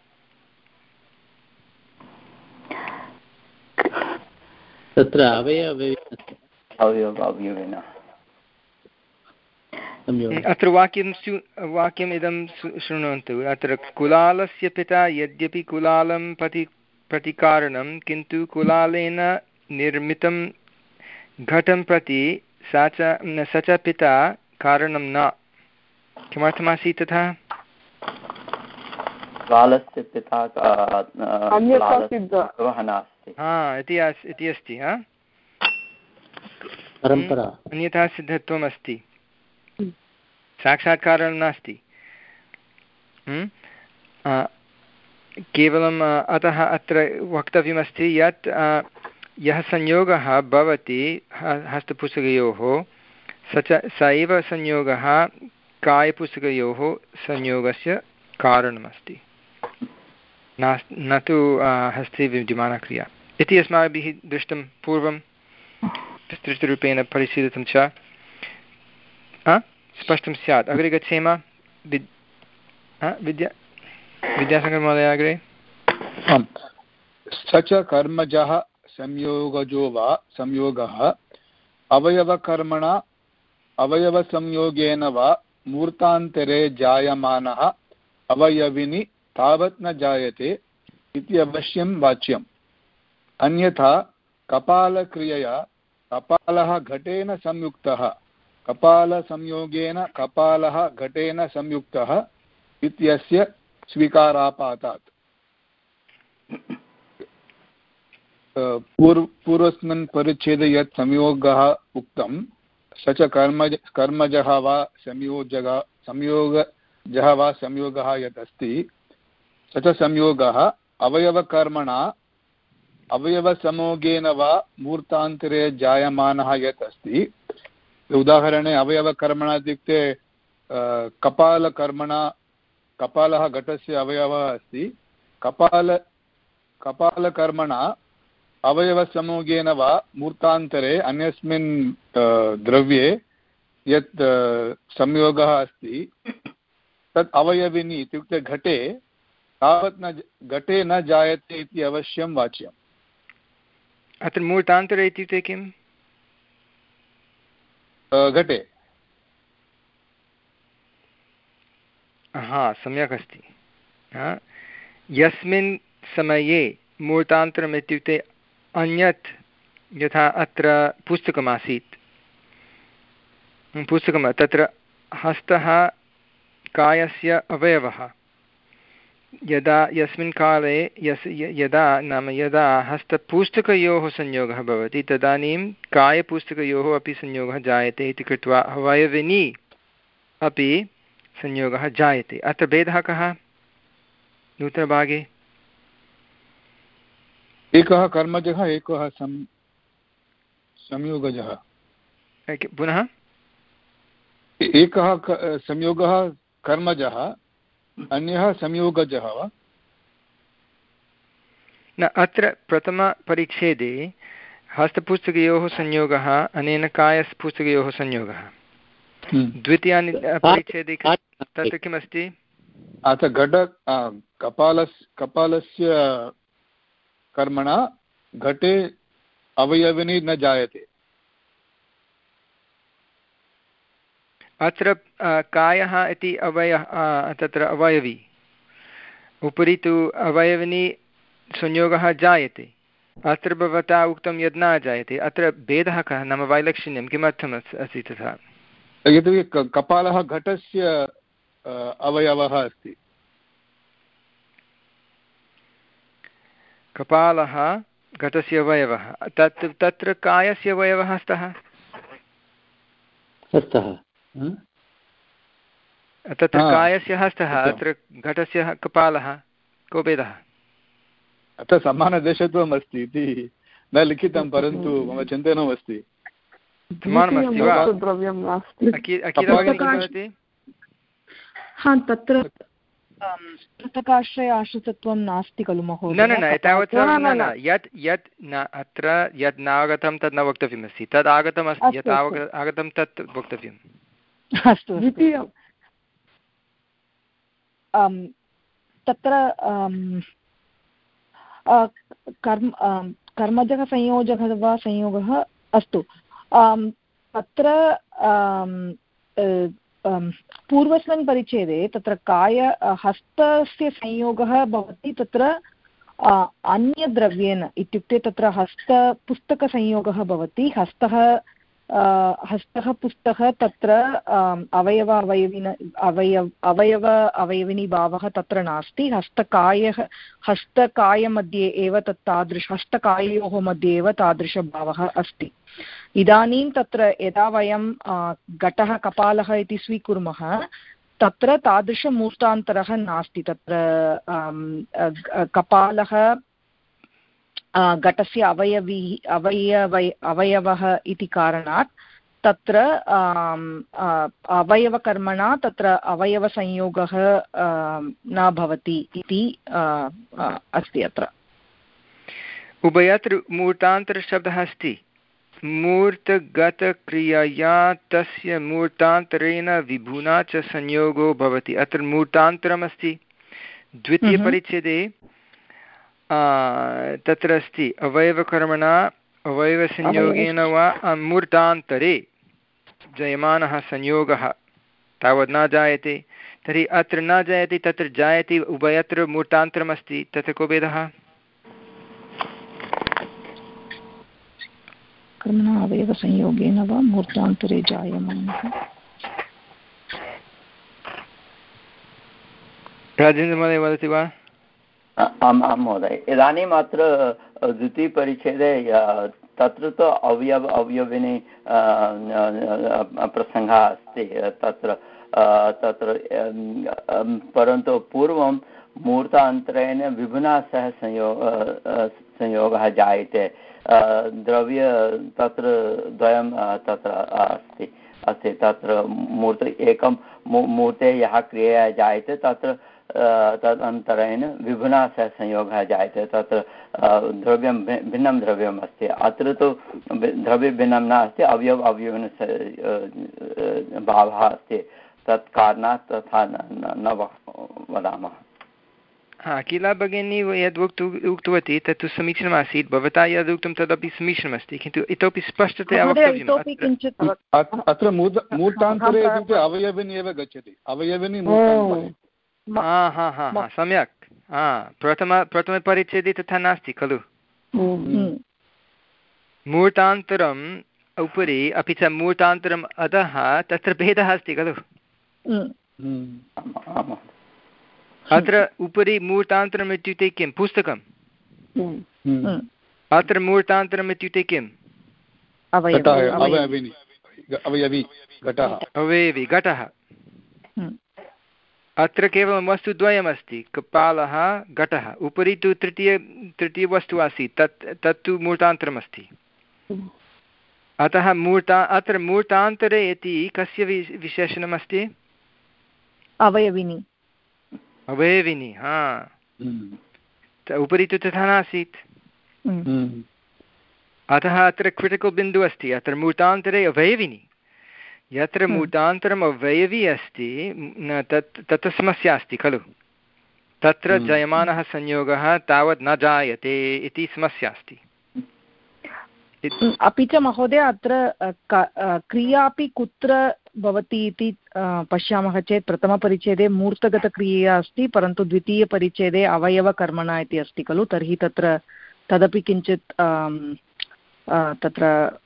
तत्र अवयव अत्र वाक्यं स्यु वाक्यम् इदं शृण्वन्तु। अत्र कुलालस्य पिता यद्यपि कुलालं प्रति प्रतिकारणं किन्तु कुलालेन निर्मितं घटं प्रति सा च स च पिता कारणं न। किमर्थमासीत् तथा? कुलालस्य पिता हा इति इति अस्ति। हा परम्परा अन्यथा सिद्धत्वम् अस्ति, साक्षात् कारणं नास्ति। केवलम् अतः अत्र वक्तव्यमस्ति यत् यः संयोगः भवति हस्तपुस्तकयोः स च स एव संयोगः कायपुस्तकयोः संयोगस्य कारणमस्ति, न तु हस्ते विद्यमानक्रिया इति अस्माभिः दृष्टं पूर्वं विस्तृतरूपेण परिशीलितं च। स्पष्टं स्यात्। अग्रे गच्छेम। विद् विद्या विद्यासागरमहोदय अग्रे। स च कर्मजः संयोगजो वा संयोगः अवयवकर्मणा अवयवसंयोगेन वा मूर्तान्तरे जायमानः अवयविनि तावत् न जायते इति अवश्यं वाच्यम्। अन्यथा कपालक्रियया कपालः घटेन संयुक्तः कपालसंयोगेन कपालः घटेन संयुक्तः इत्यस्य स्वीकारापातात्। पूर्व पूर्वस्मिन् परिच्छेदे यत् संयोगः उक्तं स च कर्मज कर्मजः वा संयोजः संयोगजः वा संयोगः यत् अस्ति स च संयोगः अवयवकर्मणा अवयवसमोगेन वा मूर्तान्तरे जायमानः यत् अस्ति। उदाहरणे अवयवकर्मणा इत्युक्ते कपालकर्मणा कपालः घटस्य अवयवः अस्ति। कपाल कपालकर्मणा अवयवसमूहेन वा मूर्तान्तरे अन्यस्मिन् द्रव्ये यत् संयोगः अस्ति तत् अवयविनी इत्युक्ते घटे तावत् न घटे न जायते इति अवश्यं वाच्यम्। अत्र मूर्तान्तरे इत्युक्ते किम्? घटे। हा, सम्यक् अस्ति। यस्मिन् समये मूर्तान्तरम् इत्युक्ते अन्यत्, यथा अत्र पुस्तकमासीत्, पुस्तकं तत्र हस्तः कायस्य अवयवः। यदा यस्मिन् काले यस् यदा नाम यदा हस्तपुस्तकयोः संयोगः भवति तदानीं कायपुस्तकयोः अपि संयोगः जायते इति कृत्वा अवयविनी अपि संयोगः जायते। अत्र भेदः कः नूतनभागे? एकः कर्मजः एकः सं संयोगजः। पुनः एकः संयोगः कर्मजः, अन्यः संयोगजः वा? न, अत्र प्रथमपरिच्छेदे हस्तपुस्तकयोः संयोगः अनेन कायपुस्तकयोः संयोगः। द्वितीयानि परिच्छेदे तत्र किमस्ति? अत्र घट कपालस् कपालस्य कर्मणा घटे अवयविनी न जायते। अत्र कायः इति अवयः तत्र अवयवी, उपरि तु अवयविनी संयोगः जायते। अत्र भवता उक्तं यद् न जायते। अत्र भेदः कः नाम वैलक्षण्यं किमर्थम् अस्ति तथा? यतोहि कपालः घटस्य अवयवः अस्ति। कपालः घटस्य अवयवः, तत् तत्र कायस्य अवयवः स्तः स्तः तत्र कायस्य हस्तः, अत्र घटस्य कपालः, को भेदः? अत्र समानदेशत्वम् अस्ति इति न लिखितं, परन्तु मम चिन्तनमस्ति समानमस्ति वा? तत्र पृथकाश्रय आश्रितत्वं नास्ति खलु महोदय? न न न एतावत् न न यत् यत् न अत्र यत् नागतं तद् न वक्तव्यमस्ति, तद् आगतम् अस्ति, यत् आगतं तत् वक्तव्यम्। अस्तु द्वितीयं तत्र कर्म कर्मजः संयोजकः वा संयोगः अस्तु तत्र पूर्वस्मिन् परिच्छेदे तत्र काय हस्तस्य संयोगः भवति तत्र अन्यद्रव्येन, इत्युक्ते तत्र हस्तपुस्तकसंयोगः भवति। हस्तः हस्तः पुस्तकः तत्र अवयव अवयविन अवयव अवयव अवयविनी भावः तत्र नास्ति। हस्तकायः हस्तकायमध्ये एव तत् तादृश हस्तकाययोः मध्ये एव तादृशभावः अस्ति। इदानीं तत्र यदा वयं घटः कपालः इति स्वीकुर्मः तत्र तादृशमूर्तान्तरः नास्ति। तत्र कपालः घटस्य अवयवी अवयव अवयवः इति कारणात् तत्र अवयवकर्मणा तत्र अवयवसंयोगः न भवति इति अस्ति। अत्र उभयत्र मूर्तान्तरशब्दः अस्ति। मूर्तगतक्रियया तस्य मूर्तान्तरेण विभुना च संयोगो भवति। अत्र मूर्तान्तरमस्ति। द्वितीयपरिच्छेदे तत्र अस्ति अवयवकर्मणा अवयवसंयोगेन वा मूर्तान्तरे जयमानः संयोगः तावत् न जायते। तर्हि अत्र न जायते, तत्र जायते। उभयत्र मूर्तान्तरमस्ति, तत्र को भेदः? कर्मणा अवयवसंयोगेन वा मूर्तान्तरे जायमानः। राजेन्द्रमहोदय वदति वा? आम् आं महोदय, इदानीम् अत्र द्वितीयपरिच्छेदे तत्र तु अवयव अवयविनी प्रसङ्गः अस्ति तत्र तत्र परन्तु पूर्वं मूर्तान्तरेण विभिन्ना सह संयोग संयोगः जायते। द्रव्य तत्र द्वयं तत्र अस्ति अस्ति तत्र मूर्त एकं मूर्ते यः क्रिया जायते तत्र तदन्तरेण विभिन्ना सह संयोगः जायते। तत्र द्रव्यं भिन्नं द्रव्यम् अस्ति। अत्र तु द्रव्यभिन्नं नास्ति, अवयव अवयविन भावः अस्ति। तत् कारणात् तथा न वदामः। हा, अखिला भगिनी यद् उक्तु उक्तवती तत् तु समीचीनमासीत्। भवता यद् उक्तं तदपि समीचीनमस्ति, किन्तु इतोपि स्पष्टतया वक्तव्यम्। अत्र मूर्तान्तरे इत्युक्ते अवयविनी एव गच्छति। अवयविनी हा हा हा हा सम्यक्। हा, प्रथम प्रथमपरिच्छेदे तथा नास्ति खलु। मूर्तान्तरम् उपरि अपि च मूर्तान्तरम् अधः तत्र भेदः अस्ति खलु। अत्र उपरि मूर्तान्तरम् इत्युक्ते किं? पुस्तकम्। अत्र मूर्तान्तरम् इत्युक्ते किम्? अवयवी घटः। अत्र केवलं वस्तुद्वयमस्ति, कपालः घटः। उपरि तु तृतीय तृतीयवस्तु आसीत्, तत् तत्तु मूर्तान्तरमस्ति। अतः मूर्ता अत्र मूर्तान्तरे इति कस्य विशेषणमस्ति? अवयविनी। अवयविनी, हा। उपरि तु तथा नासीत्। अतः अत्र क्रिटिकल् बिन्दुः अस्ति। अत्र मूर्तान्तरे अवयविनी। यत्र मूर्तान्तरम् अवयवी अस्ति तत् तत्र समस्या अस्ति खलु। तत्र जायमानः संयोगः तावत् न जायते इति समस्या अस्ति। अपि च महोदय अत्र क्रिया अपि कुत्र भवति इति पश्यामः चेत् प्रथमपरिच्छेदे मूर्तगतक्रिया अस्ति, परन्तु द्वितीयपरिच्छेदे अवयवकर्मणा इति अस्ति खलु। तर्हि तत्र तदपि किञ्चित् तत्र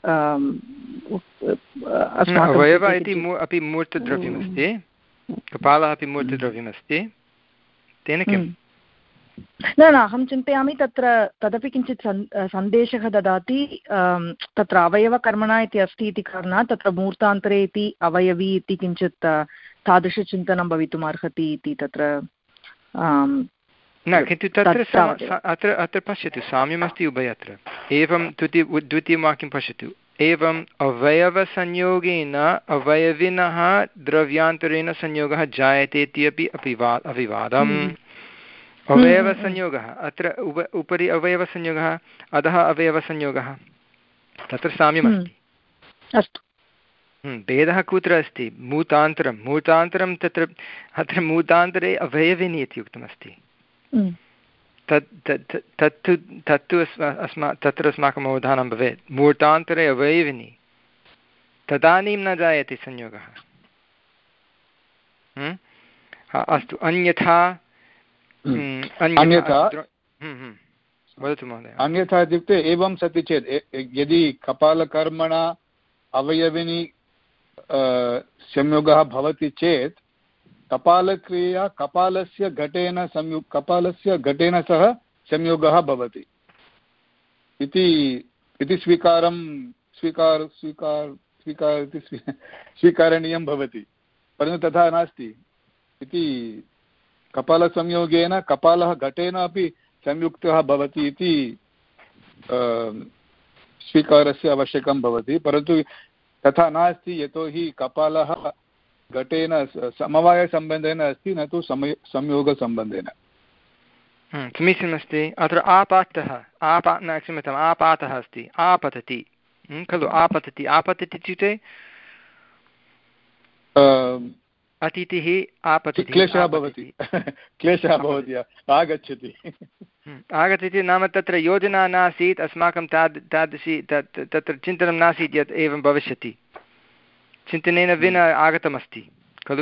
अवयव इति अपि मूर्तद्रव्यमस्ति, कपालः अपि मूर्तद्रव्यमस्ति। तेन किम्? न न अहं चिन्तयामि तत्र तदपि किञ्चित् सन् सन्देशः ददाति तत्र अवयवकर्मणा इति अस्ति इति कारणात् तत्र मूर्तान्तरे इति अवयवी इति किञ्चित् तादृशचिन्तनं भवितुम् अर्हति इति तत्र न किन्तु तत्र अत्र अत्र पश्यतु साम्यमस्ति उभयत्र एवं द्वितीय द्वितीयं वाक्यं पश्यतु एवम् अवयवसंयोगेन अवयविनः द्रव्यान्तरेण संयोगः जायते इति अपि अपिवा अविवादम् अवयवसंयोगः अत्र उप उपरि अवयवसंयोगः अधः अवयवसंयोगः तत्र साम्यमस्ति अस्तु भेदः कुत्र अस्ति मूतान्तरं मूतान्तरं तत्र अत्र मूतान्तरे अवयविनि इति उक्तमस्ति तत् तत्तु तत्तु अस्मा तत्र अस्माकम् अवधानं भवेत् मूर्तान्तरे अवयविनि तदानीं न जायते संयोगः अस्तु अन्यथा अन्यथा वदतु महोदय अन्यथा इत्युक्ते एवं सति चेत् यदि कपालकर्मणा अवयविनि संयोगः भवति चेत् कपालक्रिया कपालस्य घटेन संयु कपालस्य घटेन सह संयोगः भवति इति इति स्वीकारं स्वीकार स्वीकार स्वीकार इति स्वीकरणीयं भवति परन्तु तथा नास्ति इति कपालसंयोगेन कपालः घटेन अपि संयुक्तः भवति इति स्वीकारस्य आवश्यकं भवति परन्तु तथा नास्ति यतोहि कपालः घटेन समवायसम्बन्धेन अस्ति न तु समय संयोगसम्बन्धेन समीचीनमस्ति अत्र आपातः आपा न क्षम्यताम् आपातः अस्ति आपतति खलु आपतति आपतति इत्युक्ते अतिथिः आपतति क्लेशः भवति क्लेशः भवति आगच्छति आगच्छति नाम तत्र योजना नासीत् अस्माकं ताद् तादृशी तत् तत्र चिन्तनं नासीत् यत् एवं भविष्यति चिन्तनेन विना आगतमस्ति खलु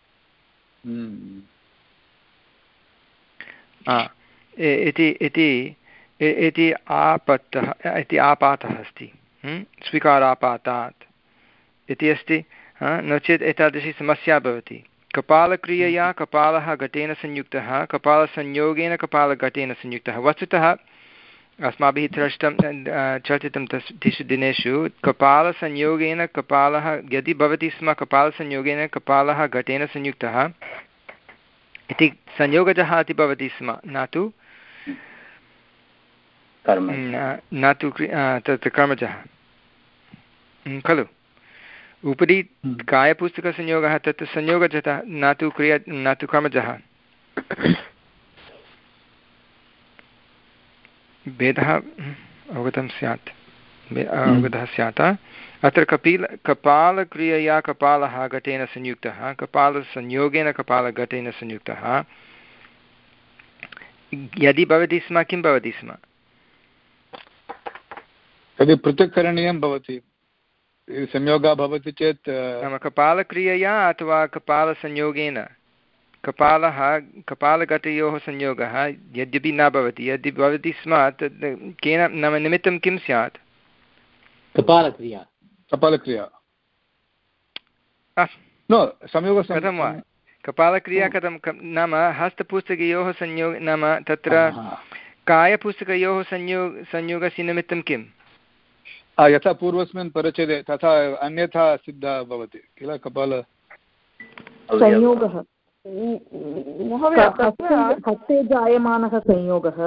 इति इति इति आपतः इति आपातः अस्ति स्वीकारापातात् इति अस्ति नो चेत् एतादृशी समस्या भवति कपालक्रियया कपालः घटेन संयुक्तः कपालसंयोगेन कपालघटेन संयुक्तः वस्तुतः अस्माभिः दृष्टं चर्चितं तस् तेषु दिनेषु कपालसंयोगेन कपालः यदि भवति स्म कपालसंयोगेन कपालः घटेन संयुक्तः इति संयोगजः इति भवति स्म न तु न तु तत्र कर्मजः खलु उपरि कायपुस्तकसंयोगः तत् संयोगजः न तु क्रिया न तु कर्मजः भेदः अवगतं स्यात् अवगतः स्यात् अत्र कपिल कपालक्रियया कपालः घटेन संयुक्तः कपालसंयोगेन कपालघटेन संयुक्तः यदि भवति स्म किं भवति स्म तद् पृथक् करणीयं भवति संयोगः भवति चेत् नाम कपालक्रियया अथवा कपालसंयोगेन कपालः कपालघटयोः संयोगः यद्यपि न भवति यदि भवति स्म तद् केन नाम निमित्तं किं स्यात् कपालक्रिया कपालक्रिया संयोगः कथं वा कपालक्रिया कथं नाम हस्तपुस्तकयोः संयोग नाम तत्र कायपुस्तकयोः संयोग संयोगस्य निमित्तं किम् यथा पूर्वस्मिन् परिच्छेदे तथा अन्यथा सिद्धः भवति किल कपाल संयोगः हस्ते जायमानः संयोगः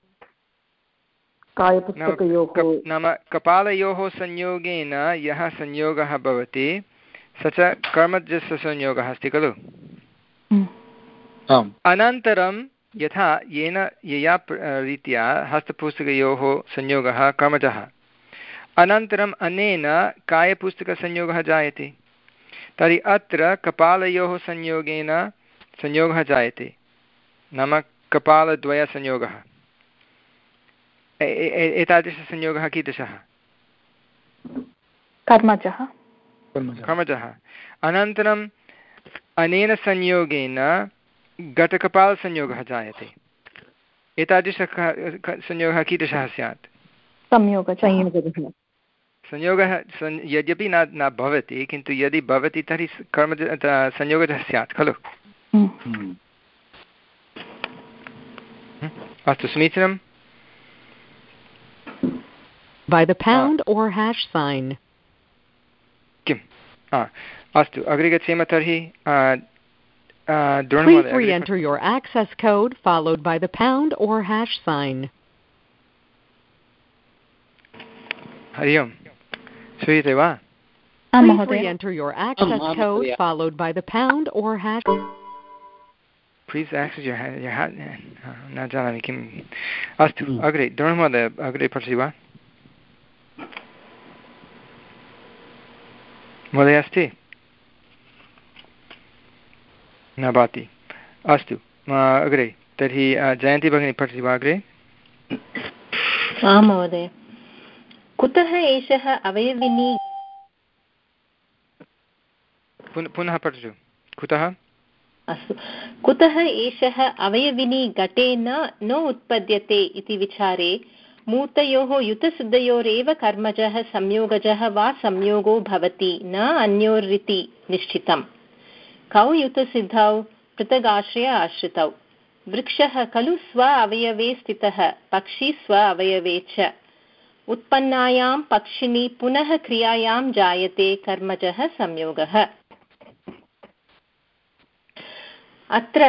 कायपुस्तकयोः नाम कपालयोः संयोगेन यः संयोगः भवति स च कर्मजस्य संयोगः अस्ति खलु अनन्तरं यथा येन यया रीत्या हस्तपुस्तकयोः संयोगः कर्मजः अनन्तरम् अनेन कायपुस्तकसंयोगः जायते तर्हि अत्र कपालयोः संयोगेन संयोगः जायते नाम कपालद्वयसंयोगः एतादृशसंयोगः कीदृशः कर्मजः कर्मजः अनन्तरम् अनेन संयोगेन घटकपालसंयोगः जायते एतादृशः संयोगः कीदृशः स्यात् संयोगः संयोगः यद्यपि न न भवति किन्तु यदि भवति तर्हि कर्मज संयोगः स्यात् खलु अस्तु समीचीनं by the pound ah. or hash sign. किम् अस्तु अग्रे गच्छेम तर्हि please re-enter your access code followed by the pound or hash sign. Hari ओम् श्रूयते वा? Please re-enter your access code followed by the pound or hash. Please access your your न जानामि किम् अस्तु अग्रे द्रोणमहोदय अग्रे पठति वा? महोदय अस्ति न भाति अस्तु अग्रे तर्हि जयन्ती भगिनी पठति वा अग्रे? आं महोदय कुतः एषः अवयविनी पुनः पठतु कुतः अस्तु कुतः एषः अवयविनी घटेन न उत्पद्यते इति विचारे मूर्तयोः युतसिद्धयोरेव कर्मजः संयोगजः वा संयोगो भवति न अन्योरिति निश्चितम् कौ युतसिद्धौ पृथगाश्रय आश्रितौ वृक्षः खलु स्व अवयवे स्थितः पक्षी स्व अवयवे च उत्पन्नायां पक्षिणी पुनः क्रियायां जायते कर्मजः संयोगः अत्र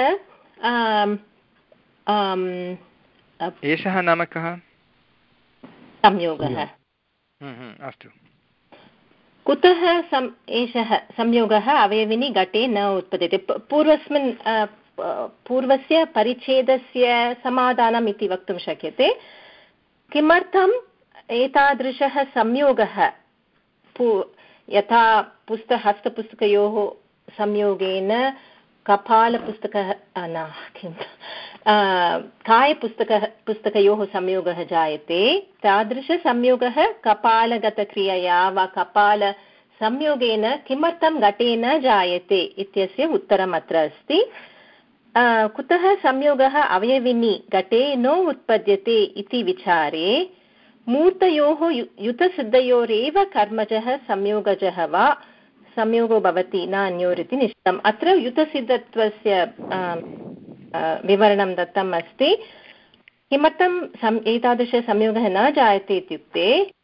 एषः नाम कः संयोगः अस्तु कुतः सम् एषः संयोगः अवयविनी घटे न उत्पद्यते पूर्वस्मिन् पूर्वस्य परिच्छेदस्य समाधानम् इति वक्तुं शक्यते किमर्थम् एतादृशः संयोगः यथा पुस्तक हस्तपुस्तकयोः संयोगेन कपालपुस्तकः न किं कायपुस्तकः पुस्तकयोः संयोगः जायते तादृशसंयोगः कपालगतक्रियया वा कपालसंयोगेन किमर्थं घटे न जायते इत्यस्य उत्तरम् अत्र अस्ति कुतः संयोगः अवयविनी घटे न उत्पद्यते इति विचारे मूर्तयोः युतसिद्धयोरेव कर्मजः संयोगजः वा संयोगो भवति न अन्योरिति निश्चितम् अत्र युतसिद्धत्वस्य विवरणं दत्तम् अस्ति किमर्थम् एतादृशसंयोगः न जायते इत्युक्ते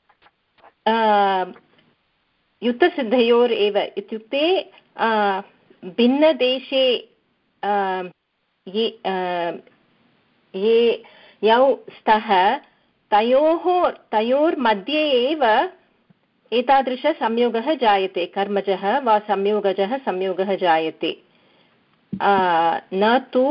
युतसिद्धयोरेव इत्युक्ते भिन्नदेशे ये ये यौ स्तः तयोः तयोर्मध्ये एव एतादृशसंयोगः जायते कर्मजः वा संयोगजः संयोगः जायते न तु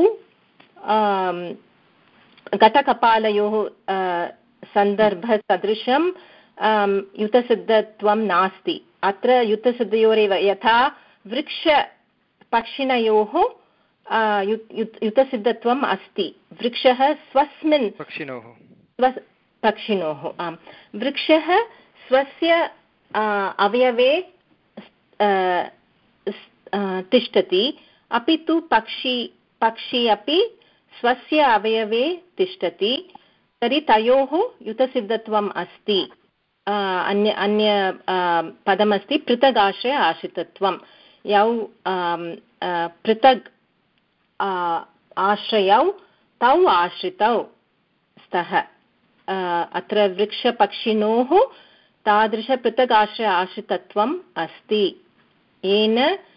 घटकपालयोः सन्दर्भसदृशं युतसिद्धत्वं नास्ति अत्र युतसिद्धयोरेव यथा वृक्षपक्षिणयोः युतसिद्धत्वम् अस्ति वृक्षः स्वस्मिन् पक्षिणोः पक्षिणोः आम् वृक्षः स्वस्य अवयवे तिष्ठति अपि तु पक्षी पक्षी अपि स्वस्य अवयवे तिष्ठति तर्हि तयोः युतसिद्धत्वम् अस्ति अन्य अन्य पदमस्ति पृथगाश्रय आश्रितत्वं यौ पृथग् आश्रयौ तौ आश्रितौ स्तः अत्र वृक्षपक्षिणोः तादृशपृथगाश्रय आश्रितत्वम् अस्ति येन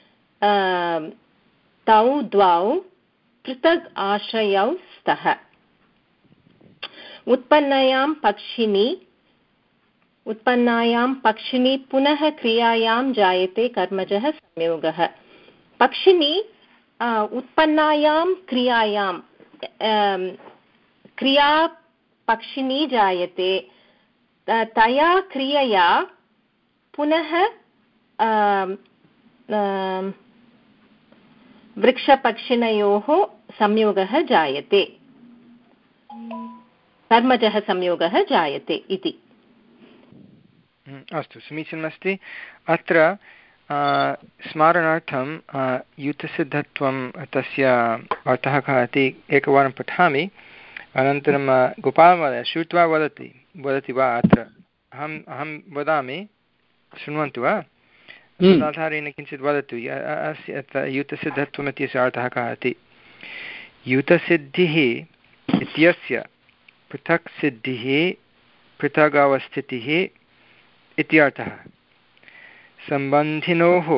तौ द्वौ पृथग् आश्रयौ स्तः उत्पन्नायां पक्षिणी उत्पन्नायां पक्षिणी पुनः क्रियायां जायते कर्मजः संयोगः पक्षिणी उत्पन्नायां क्रियायां क्रिया पक्षिणी जायते तया क्रियया पुनः वृक्षपक्षिणयोः संयोगः जायते कर्मजः संयोगः जायते इति अस्तु समीचीनमस्ति अत्र स्मारणार्थं युतसिद्धत्वं तस्य अर्थः कः इति एकवारं पठामि अनन्तरं गोपालमहोदय श्रुत्वा वदति वदति वा अत्र अहम् अहं वदामि शृण्वन्तु वा तदाधारेण किञ्चित् वदतु अस्य युतसिद्धत्वम् इत्यस्य अर्थः कः इति युतसिद्धिः इत्यस्य पृथक् सिद्धिः पृथगवस्थितिः इत्यर्थः। सम्बन्धिनोः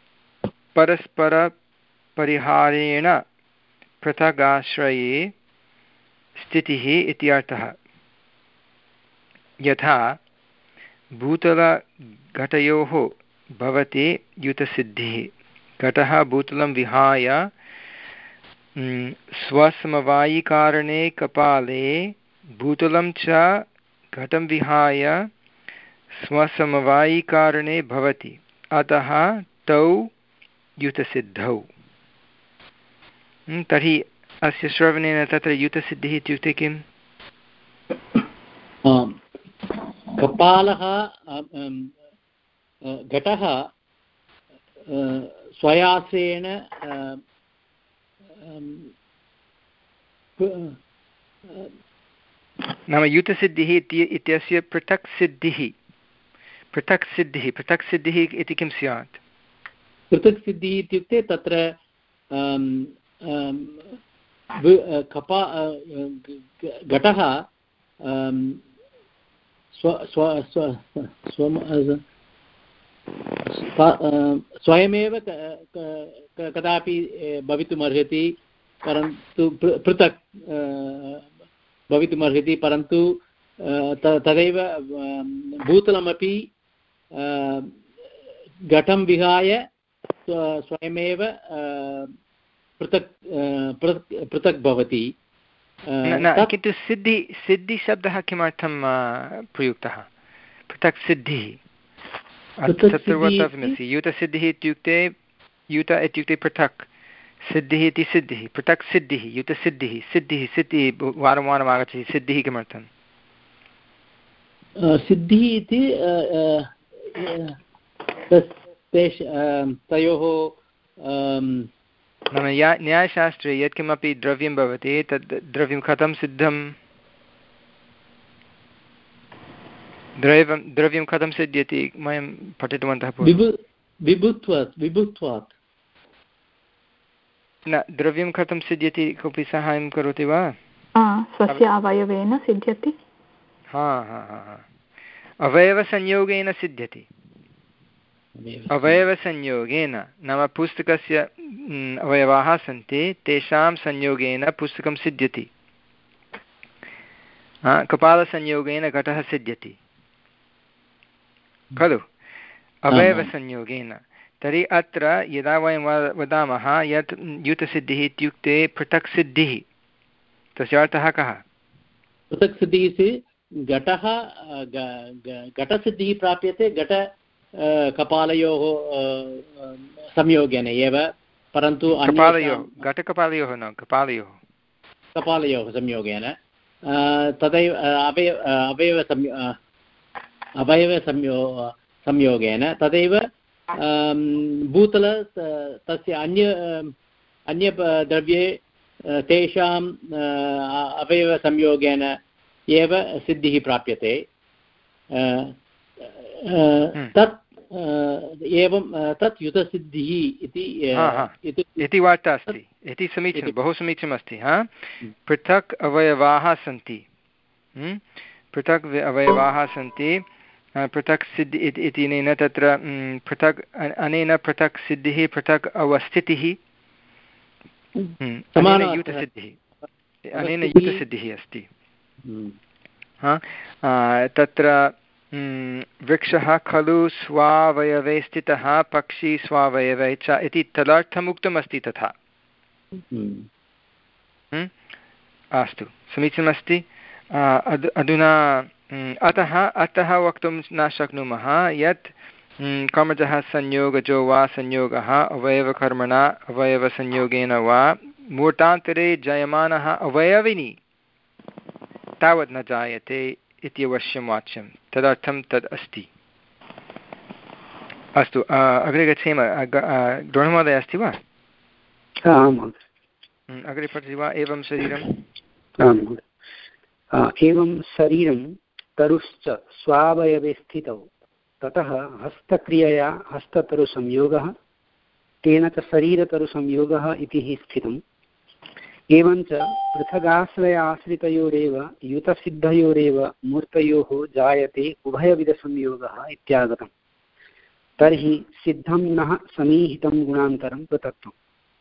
परस्परपरिहारेण पृथगाश्रये स्थितिः इत्यर्थः। यथा भूतलघटयोः भवति युतसिद्धिः। घटः भूतलं विहाय स्वसमवायिकारणे कपाले भूतलं च घटं विहाय स्वसमवायिकारणे भवति, अतः तौ युतसिद्धौ। तर्हि अस्य श्रवणेन तत्र युतसिद्धिः इत्युक्ते किम्? कपालः घटः स्वयासेन नाम युतसिद्धिः इत्यस्य पृथक् सिद्धिः पृथक् सिद्धिः पृथक् सिद्धिः इति किं स्यात्? पृथक् सिद्धिः इत्युक्ते तत्र कपा घटः स्वयमेव कदापि भवितुमर्हति, परन्तु पृथक् भवितुमर्हति, परन्तु तदैव भूतलमपि घटं विहाय स्वयमेव पृथक् पृथक् भवति। किन्तु सिद्धि सिद्धिशब्दः किमर्थं प्रयुक्तः? पृथक् सिद्धिः तत्र वक्तव्यमस्ति। युतसिद्धिः इत्युक्ते युत इत्युक्ते पृथक्, सिद्धिः इति सिद्धिः, पृथक् सिद्धिः, युतसिद्धिः, सिद्धिः सिद्धिः वारं वारम् आगच्छति। सिद्धिः किमर्थं? सिद्धिः इति तयोः नाम या न्यायशास्त्रे यत्किमपि द्रव्यं भवति तद् द्रव्यं कथं सिद्धं? द्रव्यं द्रव्यं कथं सिद्ध्यति? वयं पठितवन्तः विभुत्वात् विभुत्वात् न द्रव्यं कथं सिद्ध्यति? कोऽपि साहाय्यं करोति वा? स्वस्य अवयवेन सिद्ध्यति। हा हा हा अवयवसंयोगेन सिद्ध्यति। अवयवसंयोगेन नाम पुस्तकस्य अवयवाः सन्ति, तेषां संयोगेन पुस्तकं सिद्ध्यति। कपालसंयोगेन घटः सिद्ध्यति खलु, अवयवसंयोगेन। तर्हि अत्र यदा वयं वदामः यत् युतसिद्धिः इत्युक्ते पृथक् सिद्धिः, तस्य अर्थः कः? पृथक् सिद्धिः घटः घटसिद्धिः प्राप्यते घट कपालयोः संयोगेन एव, परन्तु कपालयोः घटकपालयोः न कपालयोः कपालयोः संयोगेन तदैव अवयव अवयव अवयव संयो संयोगेन तदैव भूतल तस्य अन्य अन्य द्रव्ये तेषाम् अवयवसंयोगेन एव सिद्धिः प्राप्यते। तत् एवं तत् युतसिद्धिः इति वार्ता अस्ति इति समीचीनं, बहु समीचीनमस्ति। हा, पृथक् अवयवाः सन्ति, पृथक् अवयवाः सन्ति, पृथक् सिद्धि इत्यनेन तत्र पृथक् अनेन पृथक् सिद्धिः पृथक् अवस्थितिः अनेन युतसिद्धिः अनेन युतसिद्धिः अस्ति। हा, तत्र वृक्षः खलु स्वावयवे स्थितः पक्षी स्वावयवे च इति तदर्थम् उक्तमस्ति तथा। अस्तु, समीचीनमस्ति। अधुना अतः अतः वक्तुं न शक्नुमः यत् कर्मजः संयोगजो वा संयोगः अवयवकर्मणा अवयवसंयोगेन वा मूर्तान्तरे जायमानः अवयविनी तावत् न जायते इति अवश्यं वाच्यं, तदर्थं तद् अस्ति। अस्तु, अग्रे गच्छेम। द्रोणमहोदय अस्ति वा? अग्रे पठति वा? एवं शरीरम् एवं शरीरं तरुश्च स्वावयवे स्थितौ, ततः हस्तक्रियया हस्ततरुसंयोगः, तेन च शरीरतरुसंयोगः इति स्थितम्। एवञ्च पृथगाश्रयाश्रितयोरेव युतसिद्धयोरेव मूर्तयोः जायते उभयविधसंयोगः इत्यागतम्। तर्हि सिद्धं नः समीहितं गुणान्तरं पृथक्त्वम्।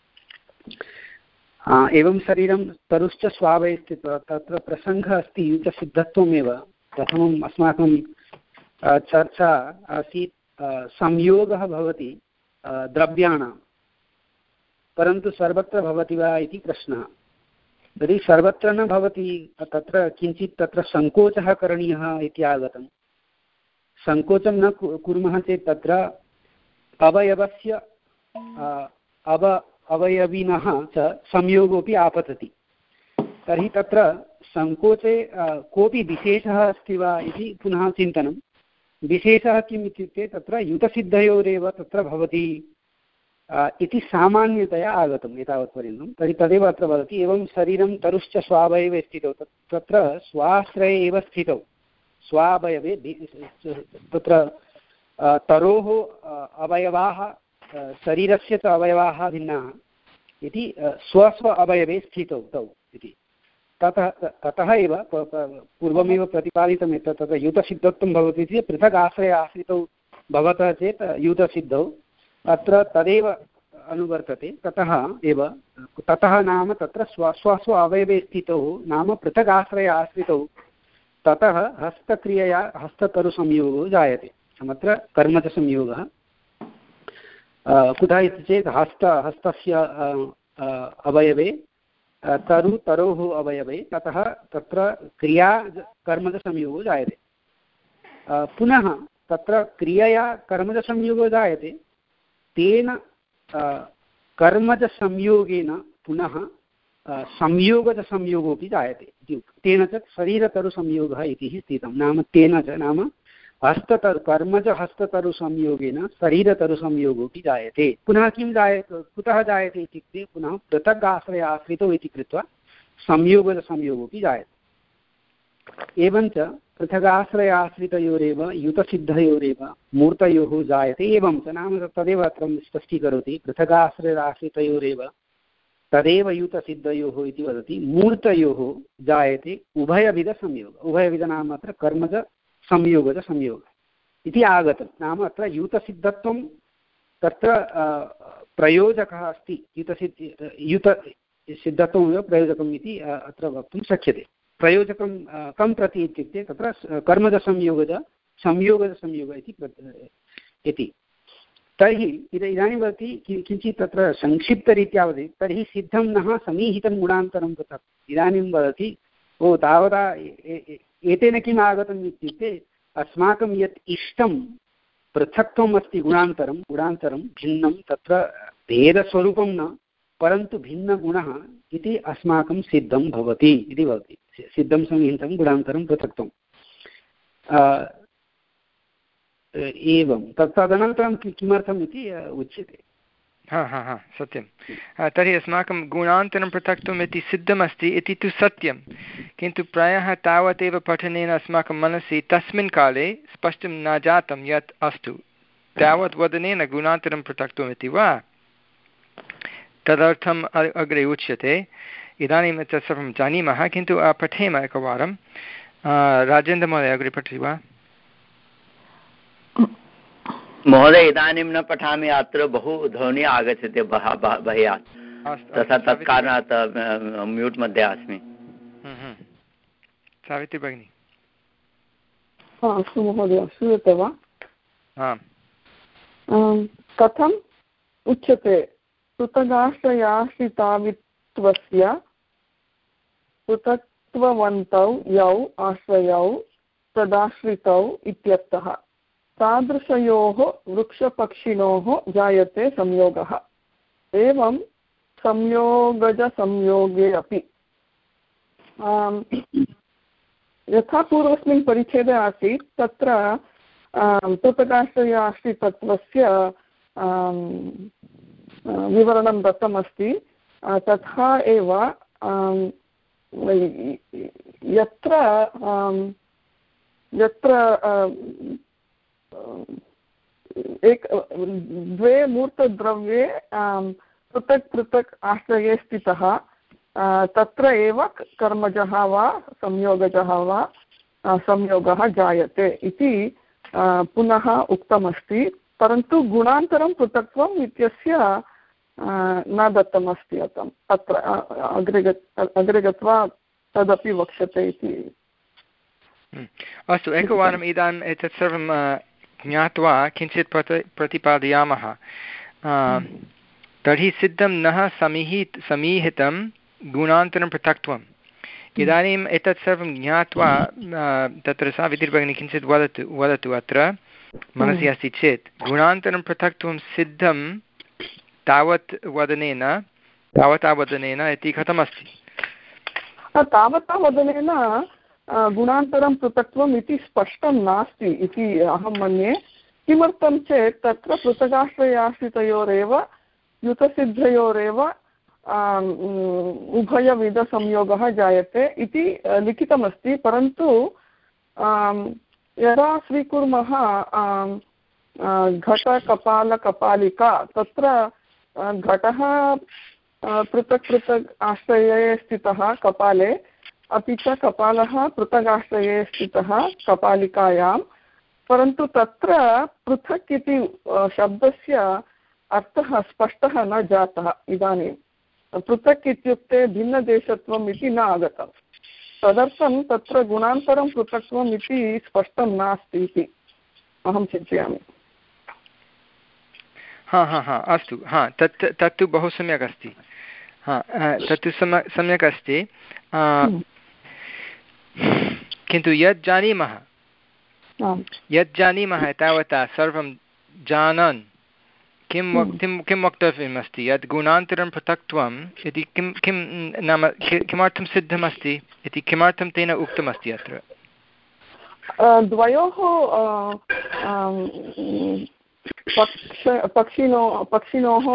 एवं शरीरं तरुश्च स्वावये स्थित्वा तत्र प्रसङ्गः अस्ति युतसिद्धत्वमेव। प्रथमम् अस्माकं चर्चा आसीत् संयोगः भवति द्रव्याणां, परन्तु सर्वत्र भवति वा इति प्रश्नः। यदि सर्वत्र न भवति तत्र किञ्चित् तत्र सङ्कोचः करणीयः इति आगतं। सङ्कोचं न कुर्मः चेत् तत्र अवयवस्य अव अवयविनः च संयोगोऽपि आपतति। तर्हि तत्र सङ्कोचे कोऽपि विशेषः अस्ति वा इति पुनः चिन्तनं। विशेषः किम् इत्युक्ते तत्र युतसिद्धयोरेव तत्र भवति इति सामान्यतया आगतम् एतावत्पर्यन्तं। तर्हि तदेव अत्र वदति। एवं शरीरं तरुश्च स्वावयवे स्थितौ, तत्र स्वाश्रये एव स्थितौ, स्वावयवे। तत्र तरोः अवयवाः शरीरस्य च अवयवाः भिन्नाः इति स्वस्व अवयवे स्थितौ तौ इति। ततः ततः एव पूर्वमेव प्रतिपादितम् एतत् तत्र युतसिद्धत्वं भवति चेत् पृथक् आश्रय आश्रितौ भवतः चेत् युतसिद्धौ अत्र तदेव अनुवर्तते। ततः एव ततः नाम तत्र स्व स्वस्व अवयवे स्थितौ नाम पृथक् आश्रय आश्रितौ ततः हस्तक्रियया हस्ततरुसंयोगो जायते। अत्र कर्मजसंयोगः कुतः इति चेत् हस्त हस्तस्य अवयवे तरु तरोः अवयवे ततः तत्र क्रिया कर्मजसंयोगो जायते। पुनः तत्र क्रियया कर्मजसंयोगो जायते, तेन कर्मजसंयोगेन पुनः संयोगजसंयोगोऽपि जायते। तेन च शरीरतरुसंयोगः इति स्थितं। नाम तेन च नाम हस्ततरु कर्मज हस्ततरुसंयोगेन शरीरतरुसंयोगोऽपि जायते। पुनः किं जायते, कुतः जायते इत्युक्ते पुनः पृथक् आश्रय आश्रितौ इति कृत्वा संयोगजसंयोगोऽपि जायते। एवञ्च पृथगाश्रय आश्रितयोरेव युतसिद्धयोरेव मूर्तयोः जायते। एवं च नाम तदेव अत्र स्पष्टीकरोति। पृथगाश्रय आश्रितयोरेव तदेव युतसिद्धयोः इति वदति। मूर्तयोः जायते उभयविधसंयोगः। उभयविध नाम अत्र कर्मज संयोगज संयोग इति आगतं। नाम अत्र युतसिद्धत्वं तत्र प्रयोजकः अस्ति। युतसिद्ध युतसिद्धत्वमेव प्रयोजकम् इति अत्र वक्तुं शक्यते। प्रयोजकं कं प्रति इत्युक्ते तत्र कर्मजसंयोगज संयोगजसंयोग इति। तर्हि इदानीं वदति किञ्चित् तत्र संक्षिप्तरीत्या वदति। तर्हि सिद्धं नः समीहितं गुणान्तरं पृथक्। इदानीं वदति ओ तावता एतेन किम् आगतम् इत्युक्ते अस्माकं यत् इष्टं पृथक्त्वम् अस्ति गुणान्तरं गुणान्तरं भिन्नं तत्र भेदस्वरूपं न परन्तु भिन्नगुणः इति अस्माकं सिद्धं भवति इति भवति। सिद्धं समीहितं गुणान्तरं पृथक्त्वम् एवं तत् तदनन्तरं किमर्थम् इति उच्यते। हा हा हा सत्यं। तर्हि अस्माकं गुणान्तरं पृथक्त्वम् इति सिद्धमस्ति इति तु सत्यं, किन्तु प्रायः तावदेव पठनेन अस्माकं मनसि तस्मिन् काले स्पष्टं न जातं यत् अस्तु तावत् वदनेन गुणान्तरं पृथक्त्वम् इति वा, तदर्थम् अग्रे उच्यते। इदानीं तत् सर्वं जानीमः, किन्तु पठेम एकवारं। राजेन्द्रमहोदय अग्रे पठति वा? महोदय इदानीं न पठामि, अत्र बहु ध्वनिः आगच्छति बहिः, तथा तत् कारणात् म्यूट् मध्ये अस्मि। सावित्री भगिनी। अस्तु महोदय, श्रूयते वा? कथम् उच्यते पृथगाश्रयाश्रितावित्वस्य पृथक्त्ववन्तौ यौ आश्रयौ तदाश्रितौ इत्यर्थः। तादृशयोः वृक्षपक्षिणोः जायते संयोगः। एवं संयोगजसंयोगे अपि यथा पूर्वस्मिन् परिच्छेदे आसीत् तत्र पृथगाश्रयाश्रितत्वस्य विवरणं दत्तमस्ति। तथा एव यत्र यत्र एक द्वे मूर्तद्रव्ये पृथक् पृथक् आश्रये स्थितः तत्र एव कर्मजः वा संयोगजः वा संयोगः जायते इति पुनः उक्तमस्ति। परन्तु गुणान्तरं पृथक्त्वम् इत्यस्य न दत्तमस्ति अतम् अत्र अग्रे अग्रे गत्वा तदपि वक्ष्यते इति। अस्तु, एकवारम् इदानीम् एतत् सर्वं ज्ञात्वा किञ्चित् प्रति प्रतिपादयामः। तर्हि सिद्धं नः समीहित समीहितं गुणान्तरं पृथक्त्वम्। इदानीम् एतत् सर्वं ज्ञात्वा तत्र सावित्रीभगिनी किञ्चित् वदतु वदतु अत्र मनसि अस्ति चेत् गुणान्तरं पृथक्त्वं सिद्धं तावत् वदनेन तावता वदनेन इति कथमस्ति? तावता वदनेन गुणान्तरं पृथक्त्वम् इति स्पष्टं नास्ति इति अहं मन्ये। किमर्थं चेत् तत्र पृथगाश्रयाश्रितयोरेव युतसिद्धयोरेव उभयविधसंयोगः जायते इति लिखितमस्ति। परन्तु यदा स्वीकुर्मः घटकपालकपालिका, तत्र घटः पृथक् पृथक् आश्रये स्थितः कपाले, अपि च कपालः पृथक् आश्रये स्थितः कपालिकायां। परन्तु तत्र पृथक् इति शब्दस्य अर्थः स्पष्टः न जातः। इदानीं पृथक् इत्युक्ते भिन्नदेशत्वम् इति न आगतं। तदर्थं तत्र गुणान्तरं पृथक्त्वम् इति स्पष्टं नास्ति इति अहं चिन्तयामि। हा हा हा अस्तु, हा तत् तत्तु बहु सम्यक् अस्ति। हा तत्तु सम सम्यक् अस्ति। किन्तु यत् जानीमः यत् जानीमः तावता सर्वं जानन् किं वक्तुं किं वक्तव्यम् अस्ति? यत् गुणान्तरं पृथक्त्वम् इति किं किं नाम किमर्थं सिद्धमस्ति इति किमर्थं तेन उक्तमस्ति अत्र? द्वयोः पक्ष पक्षिणो पक्षिणोः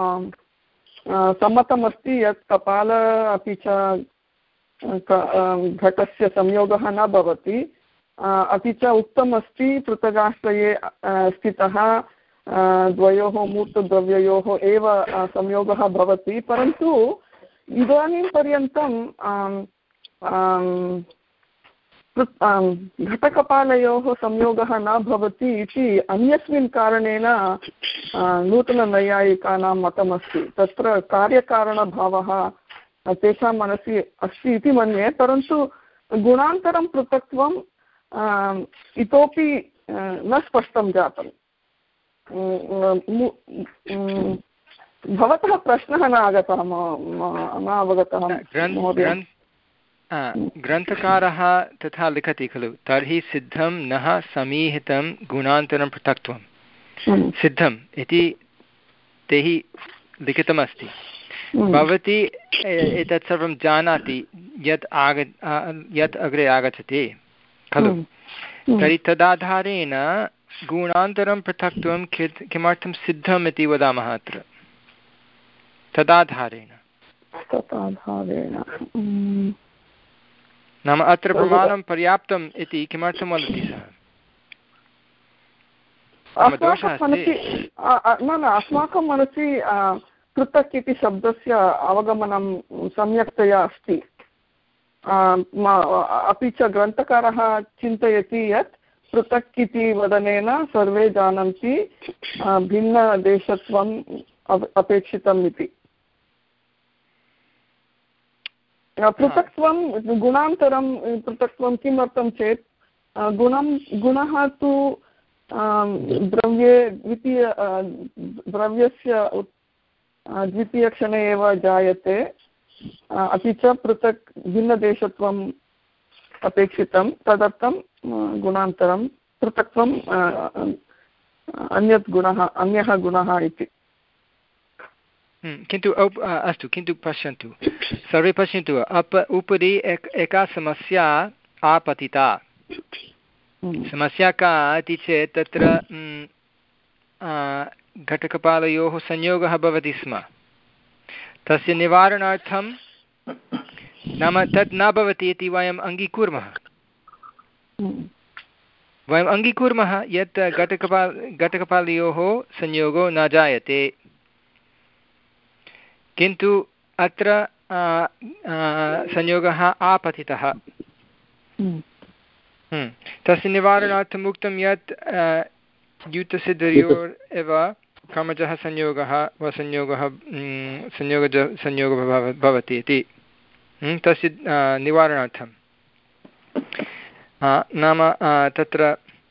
सम्मतमस्ति यत् कपाल अपि च घटस्य संयोगः न भवति। अपि च उक्तमस्ति पृथगाश्रये स्थितः द्वयोः मूर्तद्रव्ययोः एव संयोगः भवति। परन्तु इदानीं पर्यन्तं घटकपालयोः संयोगः न भवति इति अन्यस्मिन् कारणेन नूतननैयायिकानां मतमस्ति। तत्र कार्यकारणभावः तेषां मनसि अस्ति इति मन्ये। परन्तु गुणान्तरं पृथक्त्वं इतोपि न स्पष्टं जातम्। भवतः प्रश्नः न आगतः, न अवगतः महोदय। ग्रन्थकारः तथा लिखति खलु, तर्हि सिद्धं नः समीहितं गुणान्तरं पृथक्त्वं सिद्धम् इति तैः लिखितमस्ति। भवती एतत् सर्वं जानाति यत् आग यत् अग्रे आगच्छति खलु। तर्हि तदाधारेण गुणान्तरं पृथक्त्वं किमर्थं सिद्धम् इति वदामः अत्र? तदाधारेण तदाधारेण नाम अत्र प्रमाणं पर्याप्तम् इति किमर्थं वदति सः? न न अस्माकं मनसि पृथक् इति शब्दस्य अवगमनं सम्यक्तया अस्ति। अपि च ग्रन्थकारः चिन्तयति यत् पृथक् इति वदनेन सर्वे जानन्ति भिन्नदेशत्वम् अपेक्षितम् इति। पृथक्त्वं गुणान्तरं पृथक्त्वं किमर्थं चेत् गुणं गुणः तु द्रव्ये द्वितीय द्रव्यस्य द्वितीयक्षणे एव जायते। अपि च पृथक् भिन्नदेशत्वम् अपेक्षितं। तदर्थं गुणान्तरं पृथक्त्वम् अन्यत् गुणः अन्यः गुणः इति। किन्तु अस्तु, किन्तु पश्यन्तु सर्वे पश्यन्तु, अप उपरि एक एका समस्या आपतिता। समस्या का इति चेत् तत्र घटकपालयोः संयोगः भवति स्म। तस्य निवारणार्थं नाम तत् न भवति इति वयम् अङ्गीकुर्मः वयम् अङ्गीकुर्मः यत् घटकपाल घटकपालयोः संयोगो न जायते। किन्तु अत्र संयोगः आपतितः। तस्य निवारणार्थम् उक्तं यत् युतसिद्धयोर् एव कर्मजः संयोगः वा संयोगः संयोगज संयोगः भवति इति तस्य निवारणार्थं नाम तत्र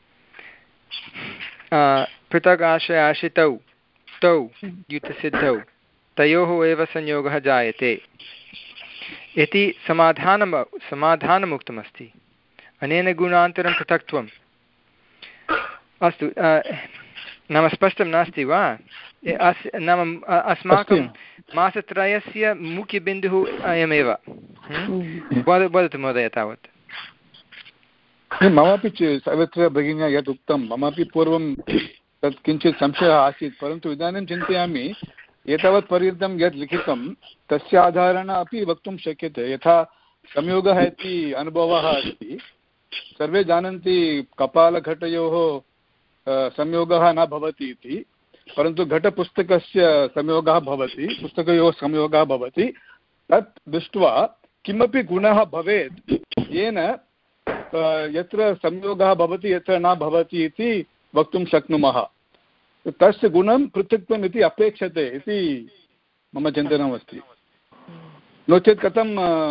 पृथक् आश्रयाश्रितौ तौ युतसिद्धौ तयोः एव संयोगः जायते इति समाधानं समाधानमुक्तमस्ति। अनेन गुणान्तरं पृथक्त्वम् अस्तु नाम स्पष्टं नास्ति वा? अस् नाम अस्माकं मासत्रयस्य मुख्यबिन्दुः अयमेव। वदतु महोदय तावत्। ममापि सावित्र्या भगिन्या यत् उक्तं ममापि पूर्वं तत् किञ्चित् संशयः आसीत्, परन्तु इदानीं चिन्तयामि एतावत् पर्यन्तं यत् लिखितं तस्य आधारेण अपि वक्तुं शक्यते। यथा संयोगः इति अनुभवः अस्ति, सर्वे जानन्ति कपालघटयोः संयोगः न भवति इति, परन्तु घटपुस्तकस्य संयोगः भवति, पुस्तकयोः संयोगः भवति। तत् दृष्ट्वा किमपि गुणः भवेत् येन यत्र संयोगः भवति यत्र न भवति इति वक्तुं शक्नुमः। तस्य गुणं पृथक्त्वम् इति अपेक्षते इति मम चिन्तनमस्ति। नो चेत् कथं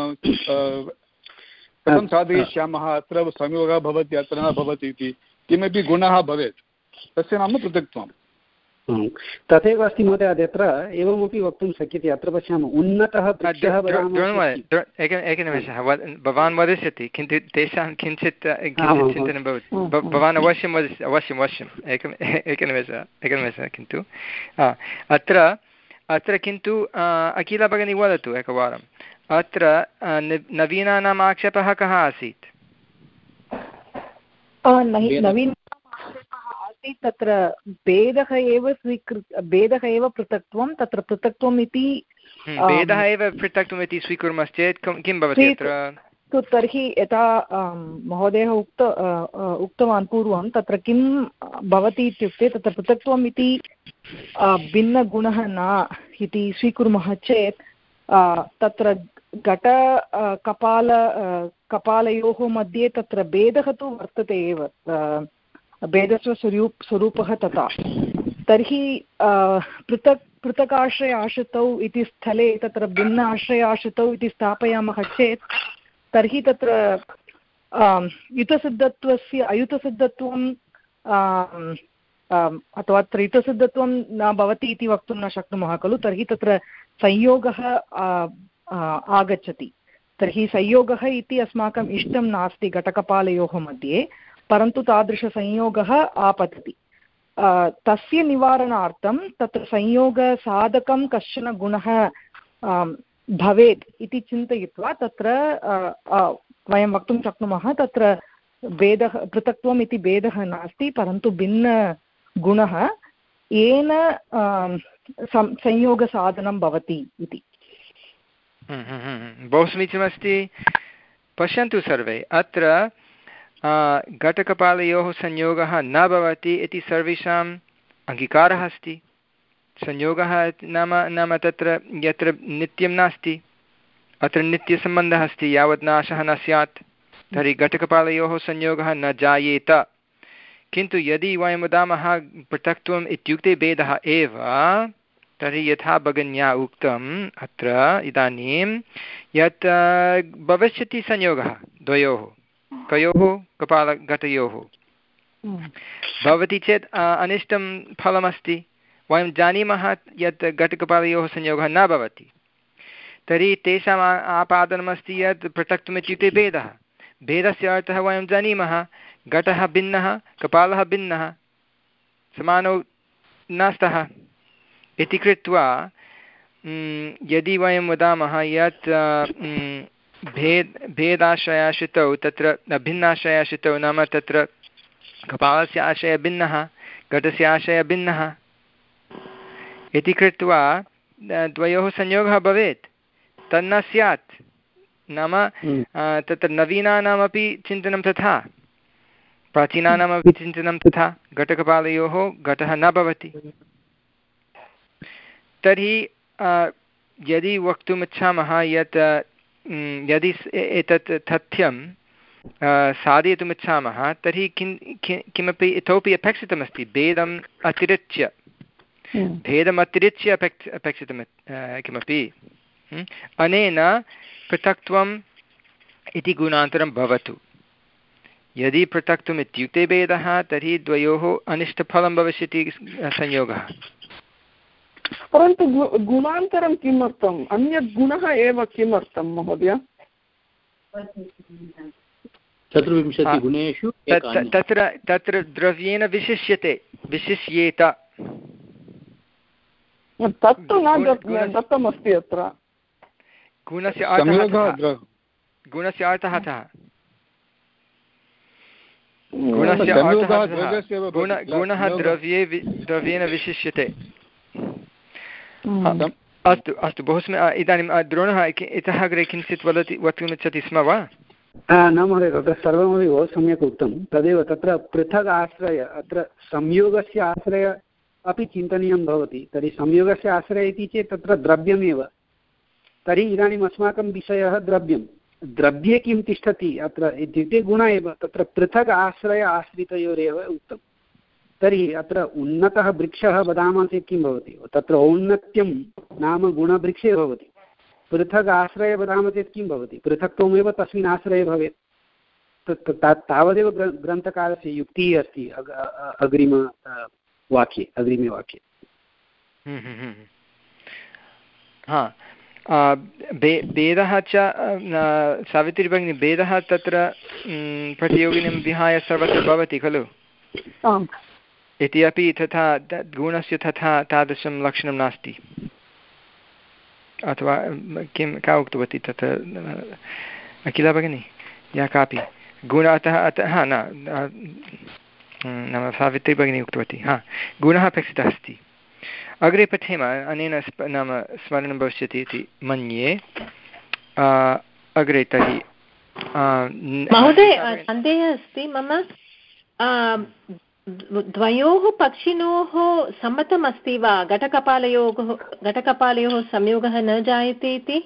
कथं साधयिष्यामः अत्र संयोगः भवति अत्र न भवति इति। किमपि गुणः भवेत्, तस्य नाम पृथक्त्वम्। तथैव अस्ति महोदय। अत्र एवमपि वक्तुं शक्यते। अत्र पश्यामः उन्नतः वृक्षः एकनिमेषः भवान् वदिष्यति, किन्तु तेषां किञ्चित् किञ्चित् चिन्तनं भवति। भवान् अवश्यं वदिष्यति, अवश्यम् अवश्यम् एकम् एकनिमेषः एकनिमेषः किन्तु अत्र अत्र किन्तु अखिला भगिनी वदतु एकवारम्। अत्र नवीनानाम् आक्षेपः कः आसीत्? नवीन तत्र भेदः एव स्वीकृत भेदः एव पृथक्त्वं, तत्र पृथक्त्वम् इति भेदः एव पृथक्त्वम् इति स्वीकुर्मश्चेत् किं भवति अत्र? तर्हि यथा महोदयः उक्त उक्तवान् पूर्वं, तत्र किं भवति इत्युक्ते तत्र पृथक्त्वम् इति भिन्नगुणः न इति स्वीकुर्मः चेत् तत्र घट कपाल कपालयोः मध्ये तत्र भेदः तु वर्तते एव, भेदस्य स्वरूप स्वरूपः तथा। तर्हि पृथक् पृथकाश्रय आश्रितौ इति स्थले तत्र भिन्न आश्रय आश्रितौ इति स्थापयामः चेत् तर्हि तत्र युतसिद्धत्वस्य अयुतसिद्धत्वं अथवा अत्र युतसिद्धत्वं न भवति इति वक्तुं न शक्नुमः खलु। तर्हि तत्र संयोगः आगच्छति। तर्हि संयोगः इति अस्माकम् इष्टं नास्ति घटकपालयोः मध्ये, परन्तु तादृशसंयोगः आपतति। तस्य निवारणार्थं तत्र संयोगसाधकं कश्चन गुणः भवेत् इति चिन्तयित्वा तत्र वयं वक्तुं शक्नुमः तत्र भेदः पृथक्त्वम् इति भेदः नास्ति, परन्तु भिन्नगुणः येन संयोगसाधनं भवति इति। बहु समीचीनमस्ति। पश्यन्तु सर्वे, अत्र घटकपालयोः संयोगः न भवति इति सर्वेषाम् अङ्गीकारः अस्ति। संयोगः नाम नाम तत्र यत्र नित्यं नास्ति, अत्र नित्यसम्बन्धः अस्ति। यावत् नाशः न स्यात् तर्हि घटकपालयोः संयोगः न जायेत। किन्तु यदि वयं वदामः पृथक्त्वम् इत्युक्ते भेदः एव, तर्हि यथा भगिन्या उक्तम् अत्र इदानीं यत् भविष्यति संयोगः द्वयोः, कयोः? कपालघटयोः भवति चेत् अनिष्टं फलमस्ति। वयं जानीमः यत् घटकपालयोः संयोगः न भवति, तर्हि तेषाम् आपादनमस्ति यत् पृथक्त्वम् इत्युक्ते भेदः। भेदस्य अर्थः वयं जानीमः, घटः भिन्नः कपालः भिन्नः, समानौ न स्तः इति कृत्वा यदि वयं वदामः यत् भेद भेदाश्रयाश्रितौ तत्र भिन्नाश्रयाश्रितौ, नाम तत्र कपालस्य आशयः भिन्नः घटस्य आशयः भिन्नः इति कृत्वा द्वयोः संयोगः भवेत्, तन्न स्यात्। नाम तत्र नवीनानामपि चिन्तनं तथा, प्राचीनानामपि चिन्तनं तथा। घटकपालयोः घटः न भवति। तर्हि यदि वक्तुमिच्छामः यत् यदि एतत् तथ्यं साधयितुमिच्छामः तर्हि किं किमपि इतोपि अपेक्षितमस्ति भेदम् अतिरिच्य भेदम् अतिरिच्य अपेक्ष अपेक्षितं किमपि अनेन पृथक्त्वम् इति गुणान्तरं भवतु। यदि पृथक्त्वम् इत्युक्ते भेदः तर्हि द्वयोः अनिष्टफलं भविष्यति संयोगः। परन्तु गुणान्तरं किमर्थम् अन्यत् गुणः एव किमर्थं महोदय? चतुर्विंशतिगुणेषु तत्र तत्र द्रव्येण विशिष्यते विशिष्येत तत्तु न दत्तमस्ति अत्र। गुणस्य अर्थः गुणस्य अर्थः कः? गुणस्य अर्थः गुणः द्रव्ये द्रव्येण विशिष्यते। अस्तु अस्तु बहु सम्यक्। इदानीं द्रोणः इतः अग्रे किञ्चित् वदति वक्तुमिच्छति स्म वा? न महोदय, तत्र सर्वमपि बहु सम्यक् उक्तं। तदेव तत्र पृथक् आश्रय अत्र संयोगस्य आश्रय अपि चिन्तनीयं भवति। तर्हि संयोगस्य आश्रय इति चेत् तत्र द्रव्यमेव। तर्हि इदानीम् अस्माकं विषयः द्रव्यं। द्रव्ये किं तिष्ठति अत्र इत्युक्ते गुण एव। तत्र पृथक् आश्रय आश्रितयोरेव उक्तं। तर्हि अत्र उन्नतः वृक्षः वदामः चेत् किं भवति? तत्र औन्नत्यं नाम गुणवृक्षे भवति। पृथक् आश्रये वदामः चेत् किं भवति? पृथक्त्वमेव तस्मिन् आश्रये भवेत्। तावदेव ग्रन्थकारस्य युक्तिः अस्ति अग्रिम वाक्ये अग्रिमे वाक्ये। हा भेदः च सावित्री भगिनी, भेदः तत्र प्रतियोगिनं विहाय सर्वत्र भवति खलु इति अपि तथा गुणस्य तथा तादृशं लक्षणं नास्ति। अथवा किं का उक्तवती तत् अखिला भगिनी या कापि गुण अतः अतः न नाम सावित्री भगिनी उक्तवती। हा गुणः अपेक्षितः अस्ति। अग्रे पठेम, अनेन नाम स्मरणं भविष्यति इति मन्ये। अग्रे तर्हि महोदय सन्देहः अस्ति मम, द्वयोः पक्षिणोः सम्मतम् अस्ति वा घटकपालयोः घटकपालयोः संयोगः न जायते इति?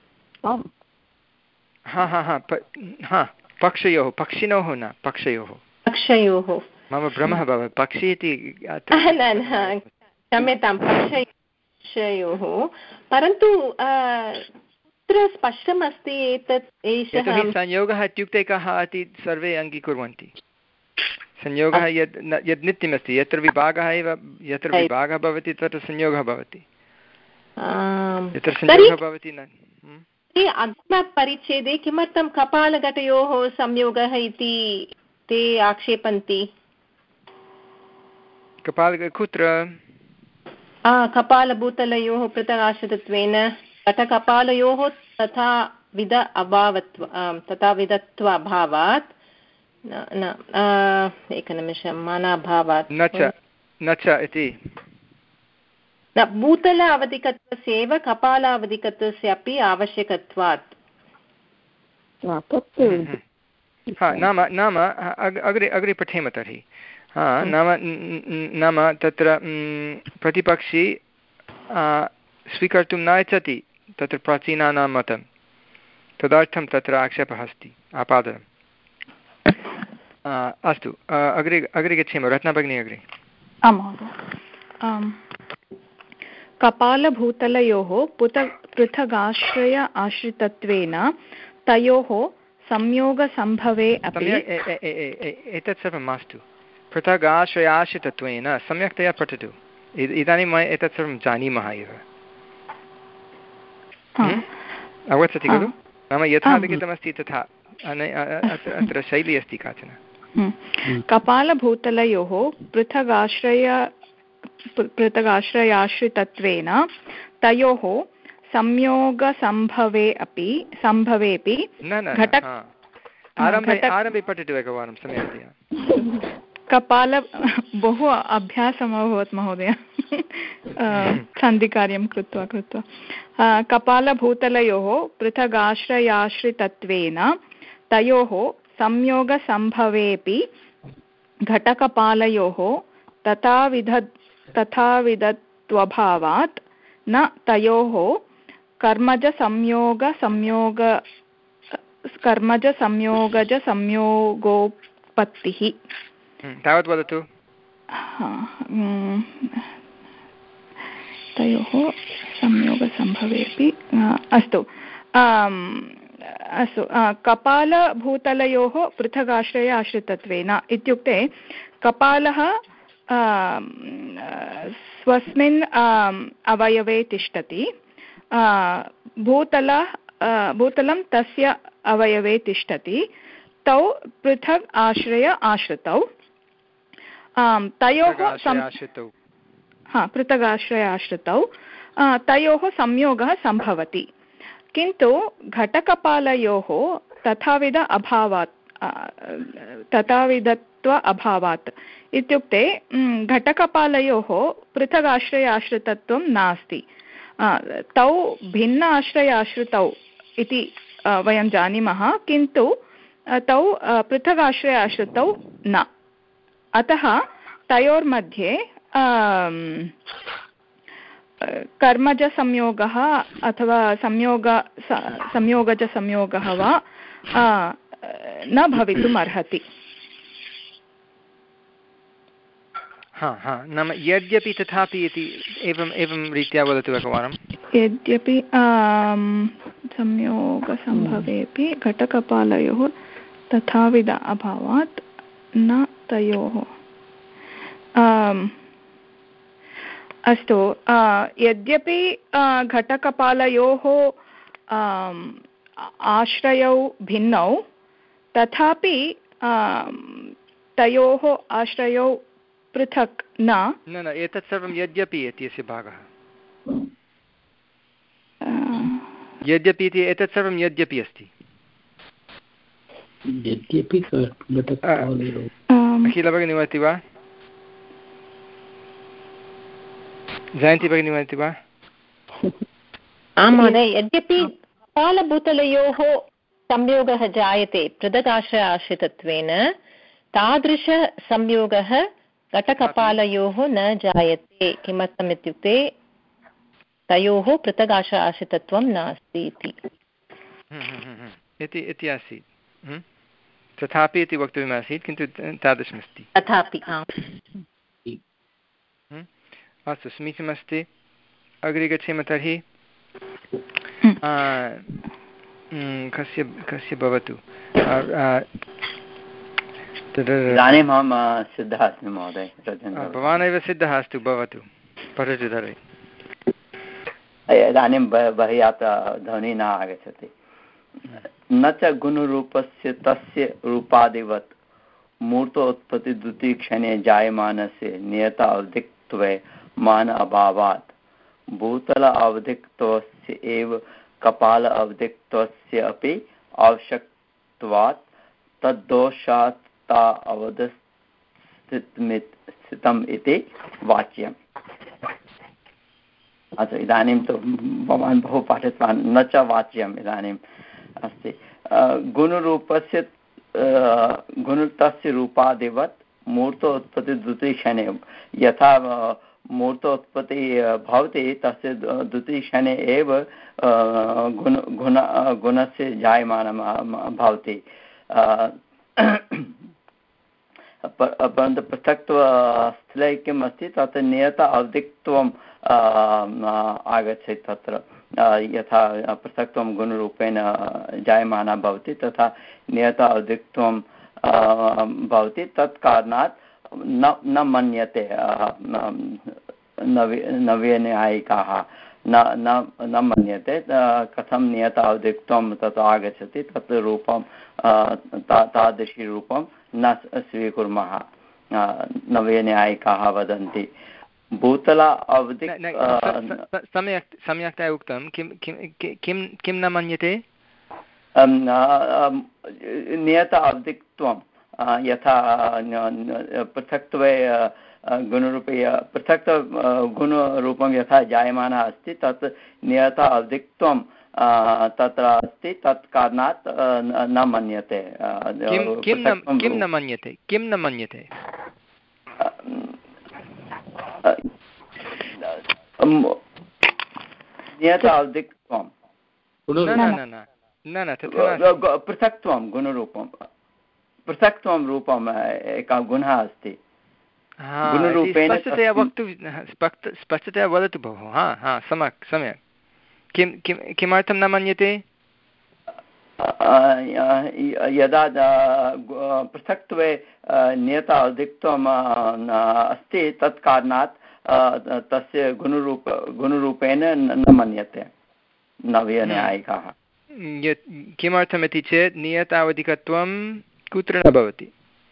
हा हा हा हा पक्षयोः पक्षिणोः न पक्षयोः पक्षयोः मम भ्रमः भवति पक्षी इति क्षम्यतां पक्षयोः। परन्तु अत्र स्पष्टमस्ति एतत् एषः संयोगः इत्युक्ते कः इति सर्वे अङ्गीकुर्वन्ति। संयोगः यद् यद् नित्यमस्ति यत्र विभागः एव यत्र विभागः भवति तत्र संयोगः भवति। यत्र संयोगः भवति न अग्रिमपरिच्छेदे किमर्थं कपालघटयोः संयोगः इति ते आक्षेपन्ति? कपाल कुत्र? कपालभूतलयोः पृथक् आश्रितत्वेन घटकपालयोः तथा विध अभावत्व तथा विधत्व अभावात् न एकनिमिषं मानाभावात् न च न च इति न भूतल अवधिकत्वस्य एव कपाल अवधिकत्वस्य अपि आवश्यकत्वात्। नाम नाम अग्रे अग्रे पठेम तर्हि। हा नाम नाम तत्र प्रतिपक्षी स्वीकर्तुं न इच्छति तत्र प्राचीनानां मतं, तदर्थं तत्र आक्षेपः अस्ति आपादनम्। अस्तु अग्रे अग्रे गच्छेम। रत्ना भगिनी अग्रे। आम् महोदय। कपालभूतलयोः पृथक् पृथगाश्रय आश्रितत्वेन तयोः संयोगसम्भवे अपि एतत् सर्वं मास्तु। पृथग् आश्रयाश्रितत्वेन सम्यक्तया पठतु। इदानीं एतत् सर्वं जानीमः एव। अवगच्छति खलु? नाम यथा लिखितमस्ति तथा अत्र शैली अस्ति काचन। कपालभूतलयोः पृथगाश्रय पृथगाश्रयाश्रितत्वेन तयोः संयोगसम्भवे अपि सम्भवेपि घटक आरम्भे आरम्भे पठतु एकवारं सम्यक्तया। कपाल बहु अभ्यासम् अभवत् महोदय सन्धिकार्यं कृत्वा कृत्वा। कपालभूतलयोः पृथगाश्रयाश्रितत्वेन तयोः संयोगसम्भवेऽपि घटकपालयोः तथाविध तथाविधत्वभावात् न तयोः कर्मजसंयोग कर्मजसंयोगजसंयोगोत्पत्तिः। तावत् वदतु। तयोः संयोगसम्भवेपि अस्तु अस्तु कपालभूतलयोः पृथगाश्रय आश्रितत्वेन इत्युक्ते कपालः स्वस्मिन् अवयवे तिष्ठति, भूतल भूतलं तस्य अवयवे तिष्ठति, तौ पृथग् आश्रय आश्रितौ तयोः हा पृथगाश्रय आश्रितौ तयोः संयोगः सम्भवति। किन्तु घटकपालयोः तथाविध अभावात् तथाविधत्व अभावात् इत्युक्ते घटकपालयोः पृथगाश्रय आश्रितत्वं नास्ति, तौ भिन्न आश्रय आश्रितौ इति वयं जानीमः, किन्तु तौ पृथगाश्रय आश्रितौ न। अतः तयोर्मध्ये कर्मजसंयोगः अथवा संयोग संयोगजसंयोगः वा न भवितुम् अर्हति। हा हा नाम यद्यपि तथापि इति एवम् एवं रीत्या वदतु एकवारं। यद्यपि संयोगसम्भवेपि घटकपालयोः तथाविध अभावात् न तयोः। अस्तु यद्यपि घटकपालयोः आश्रयौ भिन्नौ तथापि तयोः आश्रयौ पृथक् न न न एतत् सर्वं यद्यपि इत्यस्य भागः। यद्यपि इति एतत् सर्वं यद्यपि अस्ति। अखिल भगिनी वदति वा? जयन्ती भगिनी वदति वा? आं महोदय, यद्यपि कपालभूतलयोः संयोगः जायते पृथगाश्रय आश्रितत्वेन, तादृशसंयोगः घटकपालयोः न जायते। किमर्थम् इत्युक्ते तयोः पृथगाश्रय आश्रितत्वं नास्ति इति इति आसीत्। तथापि इति वक्तव्यमासीत्, किन्तु तादृशमस्ति। तथापि अस्तु, समीचीनमस्ति। अग्रे गच्छेम तर्हि। कस्य कस्य भवतु? इदानीम् अहं सिद्धः अस्मि महोदय। भवान् एव सिद्धः, अस्तु भवतु, पठतु तर्हि। इदानीं बहियात् ध्वनिः न आगच्छति। न च गुणरूपस्य तस्य रूपादिवत् मूर्तोत्पत्तिद्वितीयक्षणे जायमानस्य नियत अवधित्वे मान अभावात् भूतल अवधित्वस्य एव कपाल अवधित्वस्य अपि आवश्यकत्वात् तद्दोषात् ता अवधिस्थितम् इति वाच्यम्। अस्तु, इदानीं तु भवान् बहु पाठितवान्। न च वाच्यम् इदानीम् अस्ति। गुणरूपस्य गुणतस्य रूपादिवत् मूर्तोत्पत्तिद्वितीयक्षणे, यथा मूर्तोत्पत्तिः भवति तस्य द्वितीयक्षणे एव गुण गुण गुणस्य जायमानं भवति। परन्तु पृथक्त्वस्थले किम् अस्ति, तत् नियत अवधित्वम् आगच्छति तत्र। यथा पृथक्त्वं गुणरूपेण जायमाना भवति तथा नियत अवधित्वं भवति। तत् कारणात् न न मन्यते नवीनन्यायिकाः न न न मन्यते कथं नियत अवधित्वं तत् आगच्छति, तत् रूपं तादृशी रूपं न स्वीकुर्मः नवीनन्यायिकाः वदन्ति। भूतला अवधि सम्यक् सम्यक्तया उक्तं। किं किं किं न मन्यते? नियत अवधित्वं यथा पृथक्त्वे गुणरूपे पृथक् गुणरूपं यथा जायमानः अस्ति, तत् नियत अवधित्वं तत्र अस्ति। तत् कारणात् न मन्यते। किं न मन्यते? किं न मन्यते? नियत अवधित्वं पृथक्त्वं गुणरूपं पृथक्त्वं रूपम् एकः गुणः अस्ति स्पष्टतया वक्तुं स्पष्टतया वदतु भोः हा हा सम्यक् सम्यक् किं किं किमर्थं न मन्यते यदा पृथक्त्वे नियत अधिकत्वम् अस्ति तत् कारणात् तस्य गुणरूप गुणरूपेण न मन्यते नवीनन्यायिकाः किमर्थमिति चेत् नियतावधिकत्वं कुत्र न भवति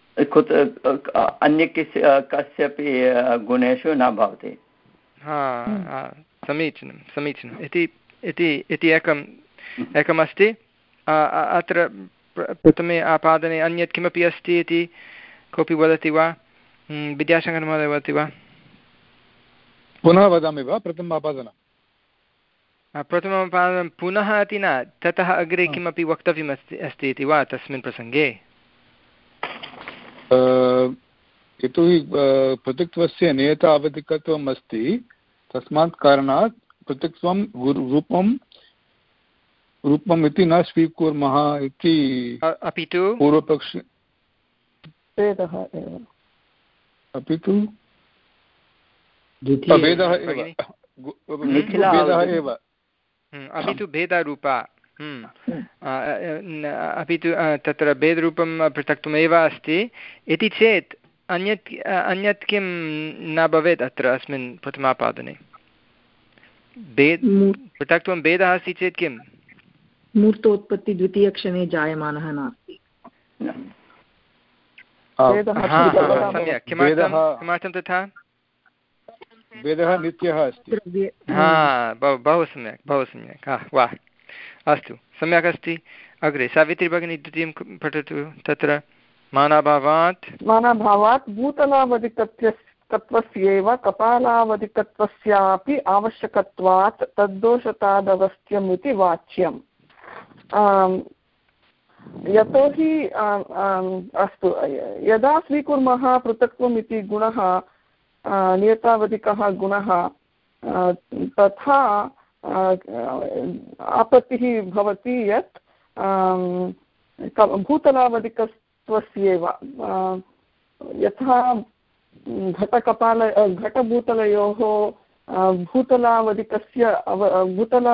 अन्य कस्यापि गुणेषु न भवति हा समीचीनं समीचीनम् इति इति एकम् एकमस्ति अत्र प्रथमे आपादने अन्यत् किमपि अस्ति इति कोऽपि वदति वा विद्याशङ्करमहोदय वदति वा पुनः वदामि वा प्रथम आपादनं प्रथमं पुनः इति न ततः अग्रे किमपि वक्तव्यम् अस्ति अस्ति इति वा तस्मिन् प्रसङ्गे यतोहि पृथक्त्वस्य नियत आवधिकत्वम् अस्ति तस्मात् कारणात् पृथक्त्वं रूपं रूपम् इति न स्वीकुर्मः इति अपि तु पूर्वपक्षे अपि तु भेदः एव अपि तु भेदरूपा अपि तु तत्र भेदरूपं पृथक्त्वमेव अस्ति इति चेत् अन्यत् अन्यत् किं न भवेत् अत्र अस्मिन् प्रथमापादने भेद पृथक्त्वं भेदः अस्ति चेत् किं मूर्तोत्पत्ति द्वितीयक्षणे जायमानः नास्ति सम्यक् किमर्थं तथा भेदः नित्यः अस्ति हा बहु सम्यक् बहु सम्यक् हा वा अस्तु सम्यक् अस्ति अग्रे सावित्री भगिनी द्वितीयं पठतु तत्र मानाभावात् मानाभावात् भूतलावधिकत्वस्यैव कपालावधिकत्वस्यापि आवश्यकत्वात् तद्दोषतादवस्थ्यम् इति वाच्यम् यतोहि अस्तु यदा स्वीकुर्मः पृथक्त्वम् इति गुणः नियतावधिकः गुणः तथा आपत्तिः भवति यत् भूतलावधिकत्वस्यैव यथा घटकपाल घटभूतलयोः भूतलावधिकस्य अव भूतला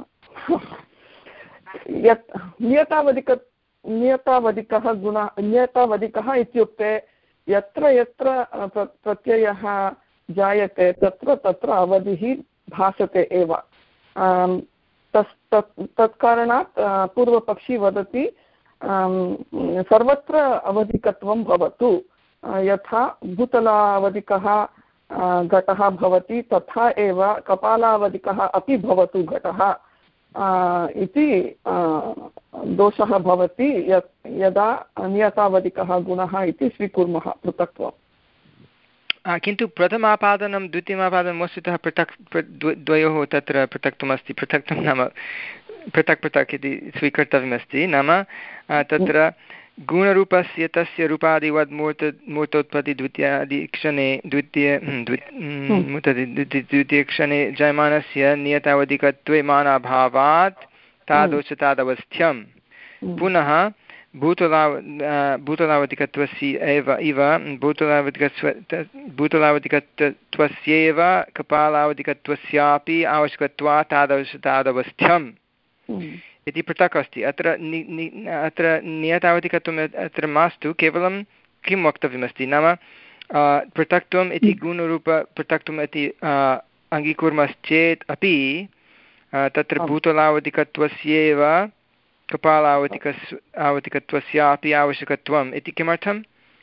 यत् नियतावधिक नियतावधिकः गुणः नियतावधिकः इत्युक्ते यत्र यत्र प्रत्ययः जायते तत्र तत्र अवधिः भासते एव तस् तत्कारणात् पूर्वपक्षी वदति सर्वत्र अवधिकत्वं भवतु यथा भूतलावधिकः घटः भवति तथा एव कपालावधिकः अपि भवतु घटः इति दोषः भवति यत् यदा नियतावधिकः गुणः इति स्वीकुर्मः पृथक्त्वं किन्तु प्रथमापादनं द्वितीयमापादनं वस्तुतः पृथक् द्वयोः तत्र पृथक्त्वमस्ति पृथक्त्वं नाम पृथक् पृथक् इति स्वीकर्तव्यमस्ति नाम तत्र गुणरूपस्य तस्य रूपादिवद् मूर्त मूर्तोत्पत्ति द्वितीयादिक्षणे द्वितीय द्वितीयक्षणे जायमानस्य नियतावधिकत्वे मानाभावात् तादृशतादवस्थ्यं पुनः भूतलाव भूतलावधिकत्वस्य एव इव भूतलावधिकत्व भूतलावधिकत्वस्यैव कपालावधिकत्वस्यापि आवश्यकत्वात् तादृशतादवस्थ्यम् इति पृथक् अस्ति अत्र अत्र नियतावधिकत्वम् अत्र मास्तु केवलं किं वक्तव्यमस्ति नाम पृथक्त्वम् इति गुणरूप पृथक्त्वम् इति अङ्गीकुर्मश्चेत् अपि तत्र भूतलावधिकत्वस्यैव कपालावधिकस् आवधिकत्वस्यापि आवश्यकत्वम् इति किमर्थम्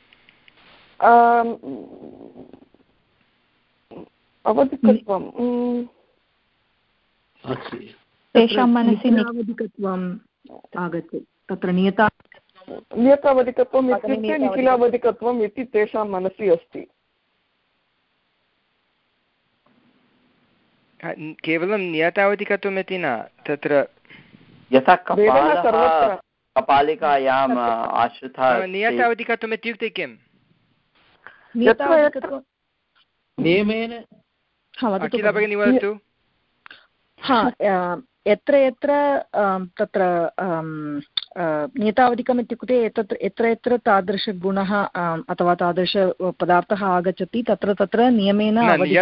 अवधिकत्वम् तेषां मनसि निखिलावधिकत्वम् आगच्छति तत्र नियता नियतावधिकत्वम् इत्युक्ते निखिलावधिकत्वम् इति तेषां मनसि अस्ति केवलं नियतावधिकत्वम् इति न तत्र यथा कपालिकायाम् आश्रितः नियतावधिकत्वम् इत्युक्ते किं नियमेन अखिला भगिनी वदतु यत्र यत्र तत्र नियतावधिकम् इत्युक्ते तत्र यत्र यत्र तादृशगुणः अथवा तादृशपदार्थः आगच्छति तत्र तत्र नियमेन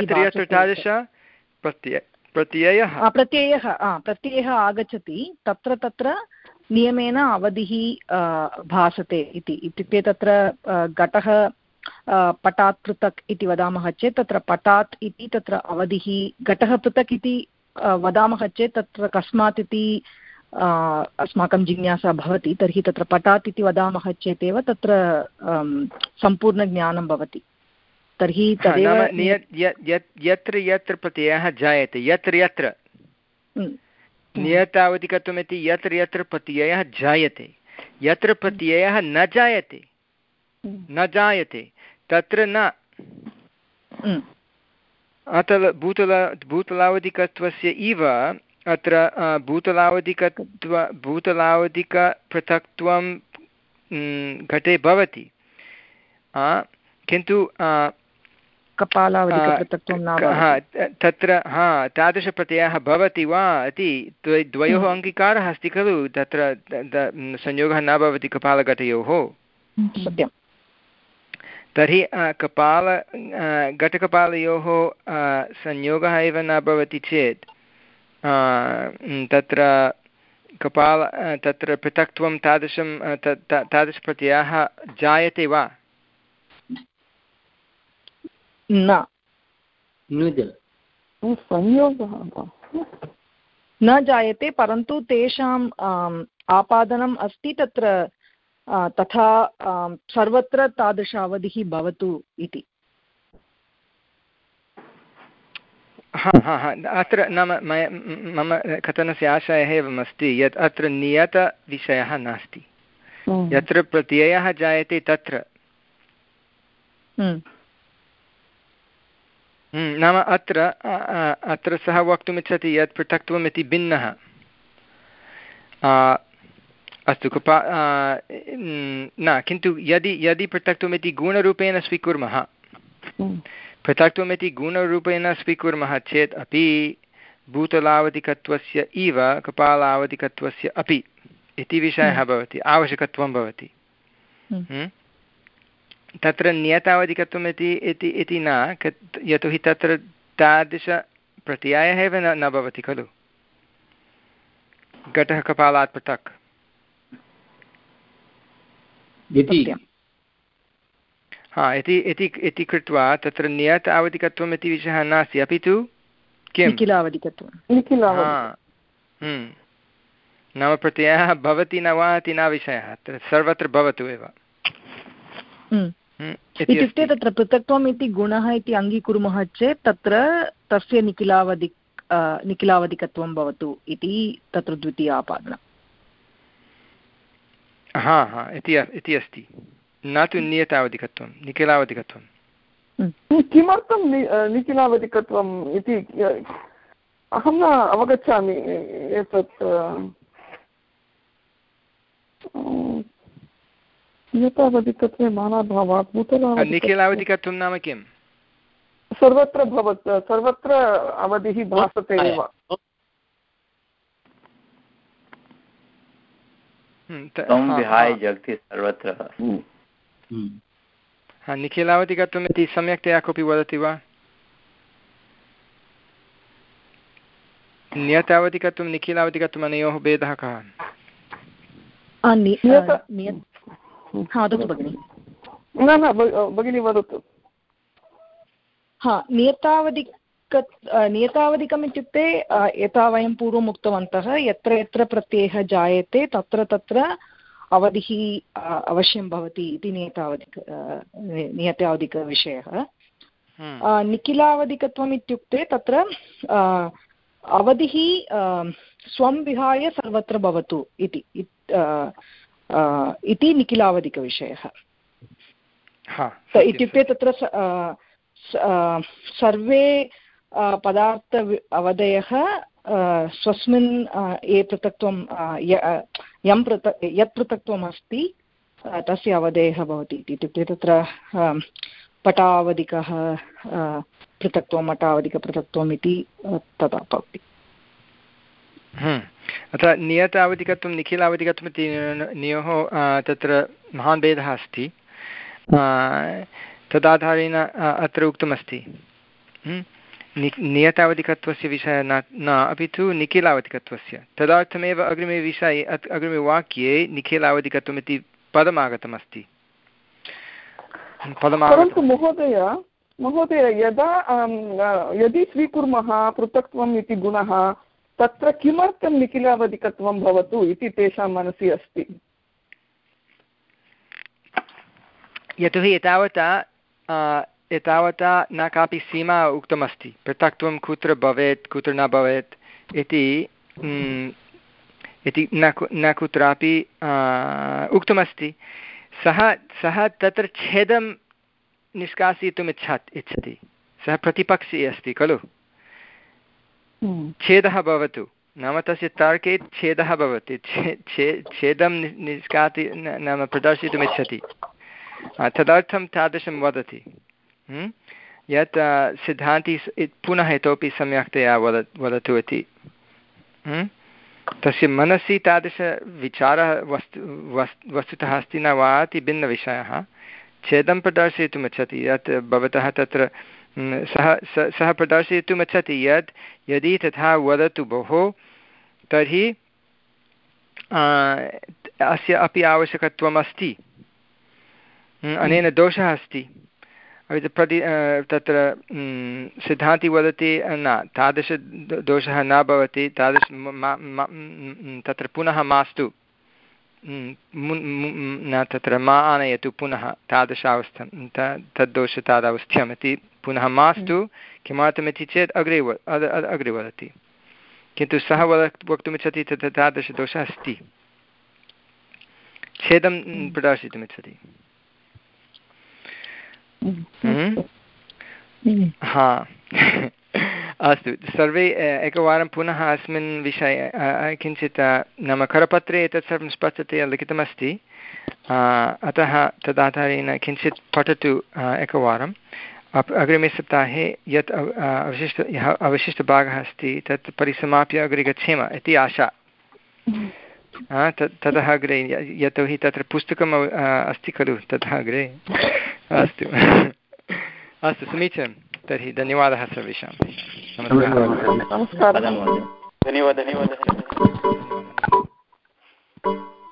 प्रत्ययः प्रत्ययः प्रत्ययः आगच्छति तत्र तत्र नियमेन अवधिः भासते इति इत्युक्ते तत्र घटः पटात् पृथक् इति वदामः चेत् तत्र पटात् इति तत्र अवधिः घटः पृथक् इति वदामः चेत् तत्र कस्मात् इति अस्माकं जिज्ञासा भवति तर्हि तत्र पटात् इति वदामः चेदेव तत्र सम्पूर्णज्ञानं भवति तर्हि तदेव यत्र यत्र प्रत्ययः जायते यत्र यत्र नियतावधिकत्वम् इति यत्र यत्र प्रत्ययः जायते यत्र प्रत्ययः न जायते न जायते तत्र न अतः भूतला भूतलावधिकत्वस्य इव अत्र भूतलावधिकत्व भूतलावधिकपृथक्त्वं घटे भवति किन्तु कपालावधिकपृथक्त्वं न तत्र हा तादृशप्रत्ययः भवति वा इति द्वयोः अङ्गीकारः अस्ति खलु तत्र संयोगः न भवति कपालघटयोः सत्यं तर्हि कपाल घटकपालयोः संयोगः एव न भवति चेत् तत्र कपाल तत्र पृथक्त्वं तादृशं तादृशप्रत्ययः जायते वा न संयोगः न जायते परन्तु तेषाम् आपादनम् अस्ति तत्र तथा सर्वत्र तादृश अवधिः भवतु इति हा हा हा अत्र नाम मम कथनस्य आशयः एवमस्ति यत् अत्र नियतविषयः नास्ति यत्र प्रत्ययः जायते तत्र नाम अत्र अत्र सः वक्तुमिच्छति यत् पृथक्त्वम् इति भिन्नः अस्तु कृपा न किन्तु यदि यदि पृथक्त्वमिति गुणरूपेण स्वीकुर्मः पृथक्त्वमिति गुणरूपेण स्वीकुर्मः चेत् अपि भूतलावधिकत्वस्य इव कपालावधिकत्वस्य अपि इति विषयः भवति आवश्यकत्वं भवति तत्र नियतावधिकत्वम् इति इति इति न यतोहि तत्र तादृशप्रत्ययः एव न न भवति खलु घटः कपालात् पृथक् हा इति इति इति कृत्वा तत्र नियत आवधिकत्वम् इति विषयः नास्ति अपि तु किं निखिलावधिकत्वं नाम प्रत्ययः भवति न वा इति न विषयः अत्र सर्वत्र भवतु एव इत्युक्ते तत्र पृथक्त्वम् इति गुणः इति अङ्गीकुर्मः चेत् तत्र तस्य निखिलावधि निखिलावधिकत्वं भवतु इति तत्र द्वितीय आपादनम् हा हा इति अस्ति न तु नियतावधिकत्वं निखिलावधिकत्वं किमर्थं निखिलावधिकत्वम् इति अहं न अवगच्छामि एतत् नियतावधिकत्वे मानाभावात् निखिलावधिकत्वं नाम किं सर्वत्र भवत् सर्वत्र अवधिः भासते एव विहाय जगति सर्वत्र निखिलावधिकत्वम् इति सम्यक्तया कोऽपि वदति वा नियतावधिकत्वं निखिलावधिकत्वम् अनयोः भेदः कः वदतु भगिनि न न भगिनी वदतु हा नियतावधिक नियतावधिकम् इत्युक्ते यथा वयं पूर्वम् उक्तवन्तः यत्र यत्र प्रत्ययः जायते तत्र तत्र अवधिः अवश्यं भवति इति नियतावधिक नियतावधिकविषयः निखिलावधिकत्वम् इत्युक्ते तत्र अवधिः स्वं विहाय सर्वत्र भवतु इति इति निखिलावधिकविषयः इत्युक्ते तत्र सर्वे पदार्थ अवधयः स्वस्मिन् ये पृथक्त्वं यं पृथक् यत् पृथक्त्वम् अस्ति तस्य अवधेयः भवति इत्युक्ते तत्र पटावधिकः पृथक्त्वं मटावधिकपृथक्त्वम् इति तथा भवति अत्र नियतावधिकत्वं निखिलावधिकत्वम् इति नियोः तत्र महान् भेदः अस्ति। तदाधारेण अत्र उक्तमस्ति नि नियतावधिकत्वस्य विषयः न न अपि तु निखिलावधिकत्वस्य। तदर्थमेव अग्रिमे विषये अग्रिमे वाक्ये निखिलावधिकत्वम् इति पदमागतमस्ति। परन्तु महोदय महोदय यदा यदि स्वीकुर्मः पृथक्त्वम् इति गुणः तत्र किमर्थं निखिलावधिकत्वं भवतु इति तेषां मनसि अस्ति। यतोहि एतावता एतावता न कापि सीमा उक्तमस्ति पृथक्त्वं कुत्र भवेत् कुत्र न भवेत् इति इति न न कुत्रापि उक्तमस्ति। सः सः तत्र छेदं निष्कासयितुम् इच्छति इच्छति सः प्रतिपक्षी अस्ति खलु। छेदः भवतु नाम तस्य तर्के छेदः भवति छेदं निष्काति नाम प्रदर्शयितुम् इच्छति तदर्थं तादृशं वदति यत् सिद्धान्ती पुनः इतोपि सम्यक्तया वद वदतु इति। तस्य मनसि तादृशविचारः वस्तु वस्तुतः अस्ति न वा इति भिन्नविषयः। छेदं प्रदर्शयितुम् इच्छति यत् भवतः तत्र सः सः प्रदर्शयितुम् इच्छति यत् यदि तथा वदतु भोः तर्हि अस्य अपि आवश्यकत्वम् अस्ति अनेन दोषः अस्ति प्रति तत्र सिद्धान्ती वदति न तादृश दोषः न भवति तादृश तत्र पुनः मास्तु न तत्र मा आनयतु पुनः तादृशावस्थां तद्दोष तादवस्थ्यम् इति पुनः मास्तु किमर्थमिति चेत् अग्रे अग्रे वदति किन्तु सः वद वक्तुमिच्छति तत् तादृशदोषः अस्ति छेदं प्रदर्शयितुमिच्छति। हा अस्तु सर्वे एकवारं पुनः अस्मिन् विषये किञ्चित् नाम करपत्रे एतत् सर्वं स्पष्टतया लिखितमस्ति अतः तदाधारेण किञ्चित् पठतु एकवारम्। अग्रिमे सप्ताहे यत् अवशिष्ट यः अवशिष्टभागः अस्ति तत् परिसमाप्य अग्रे गच्छेम इति आशा। तत् ततः अग्रे यतोहि तत्र पुस्तकम् अस्ति खलु ततः अग्रे। अस्तु अस्तु समीचीनं तर्हि धन्यवादः सर्वेषां। नमस्कारः। धन्यवादः धन्यवादः।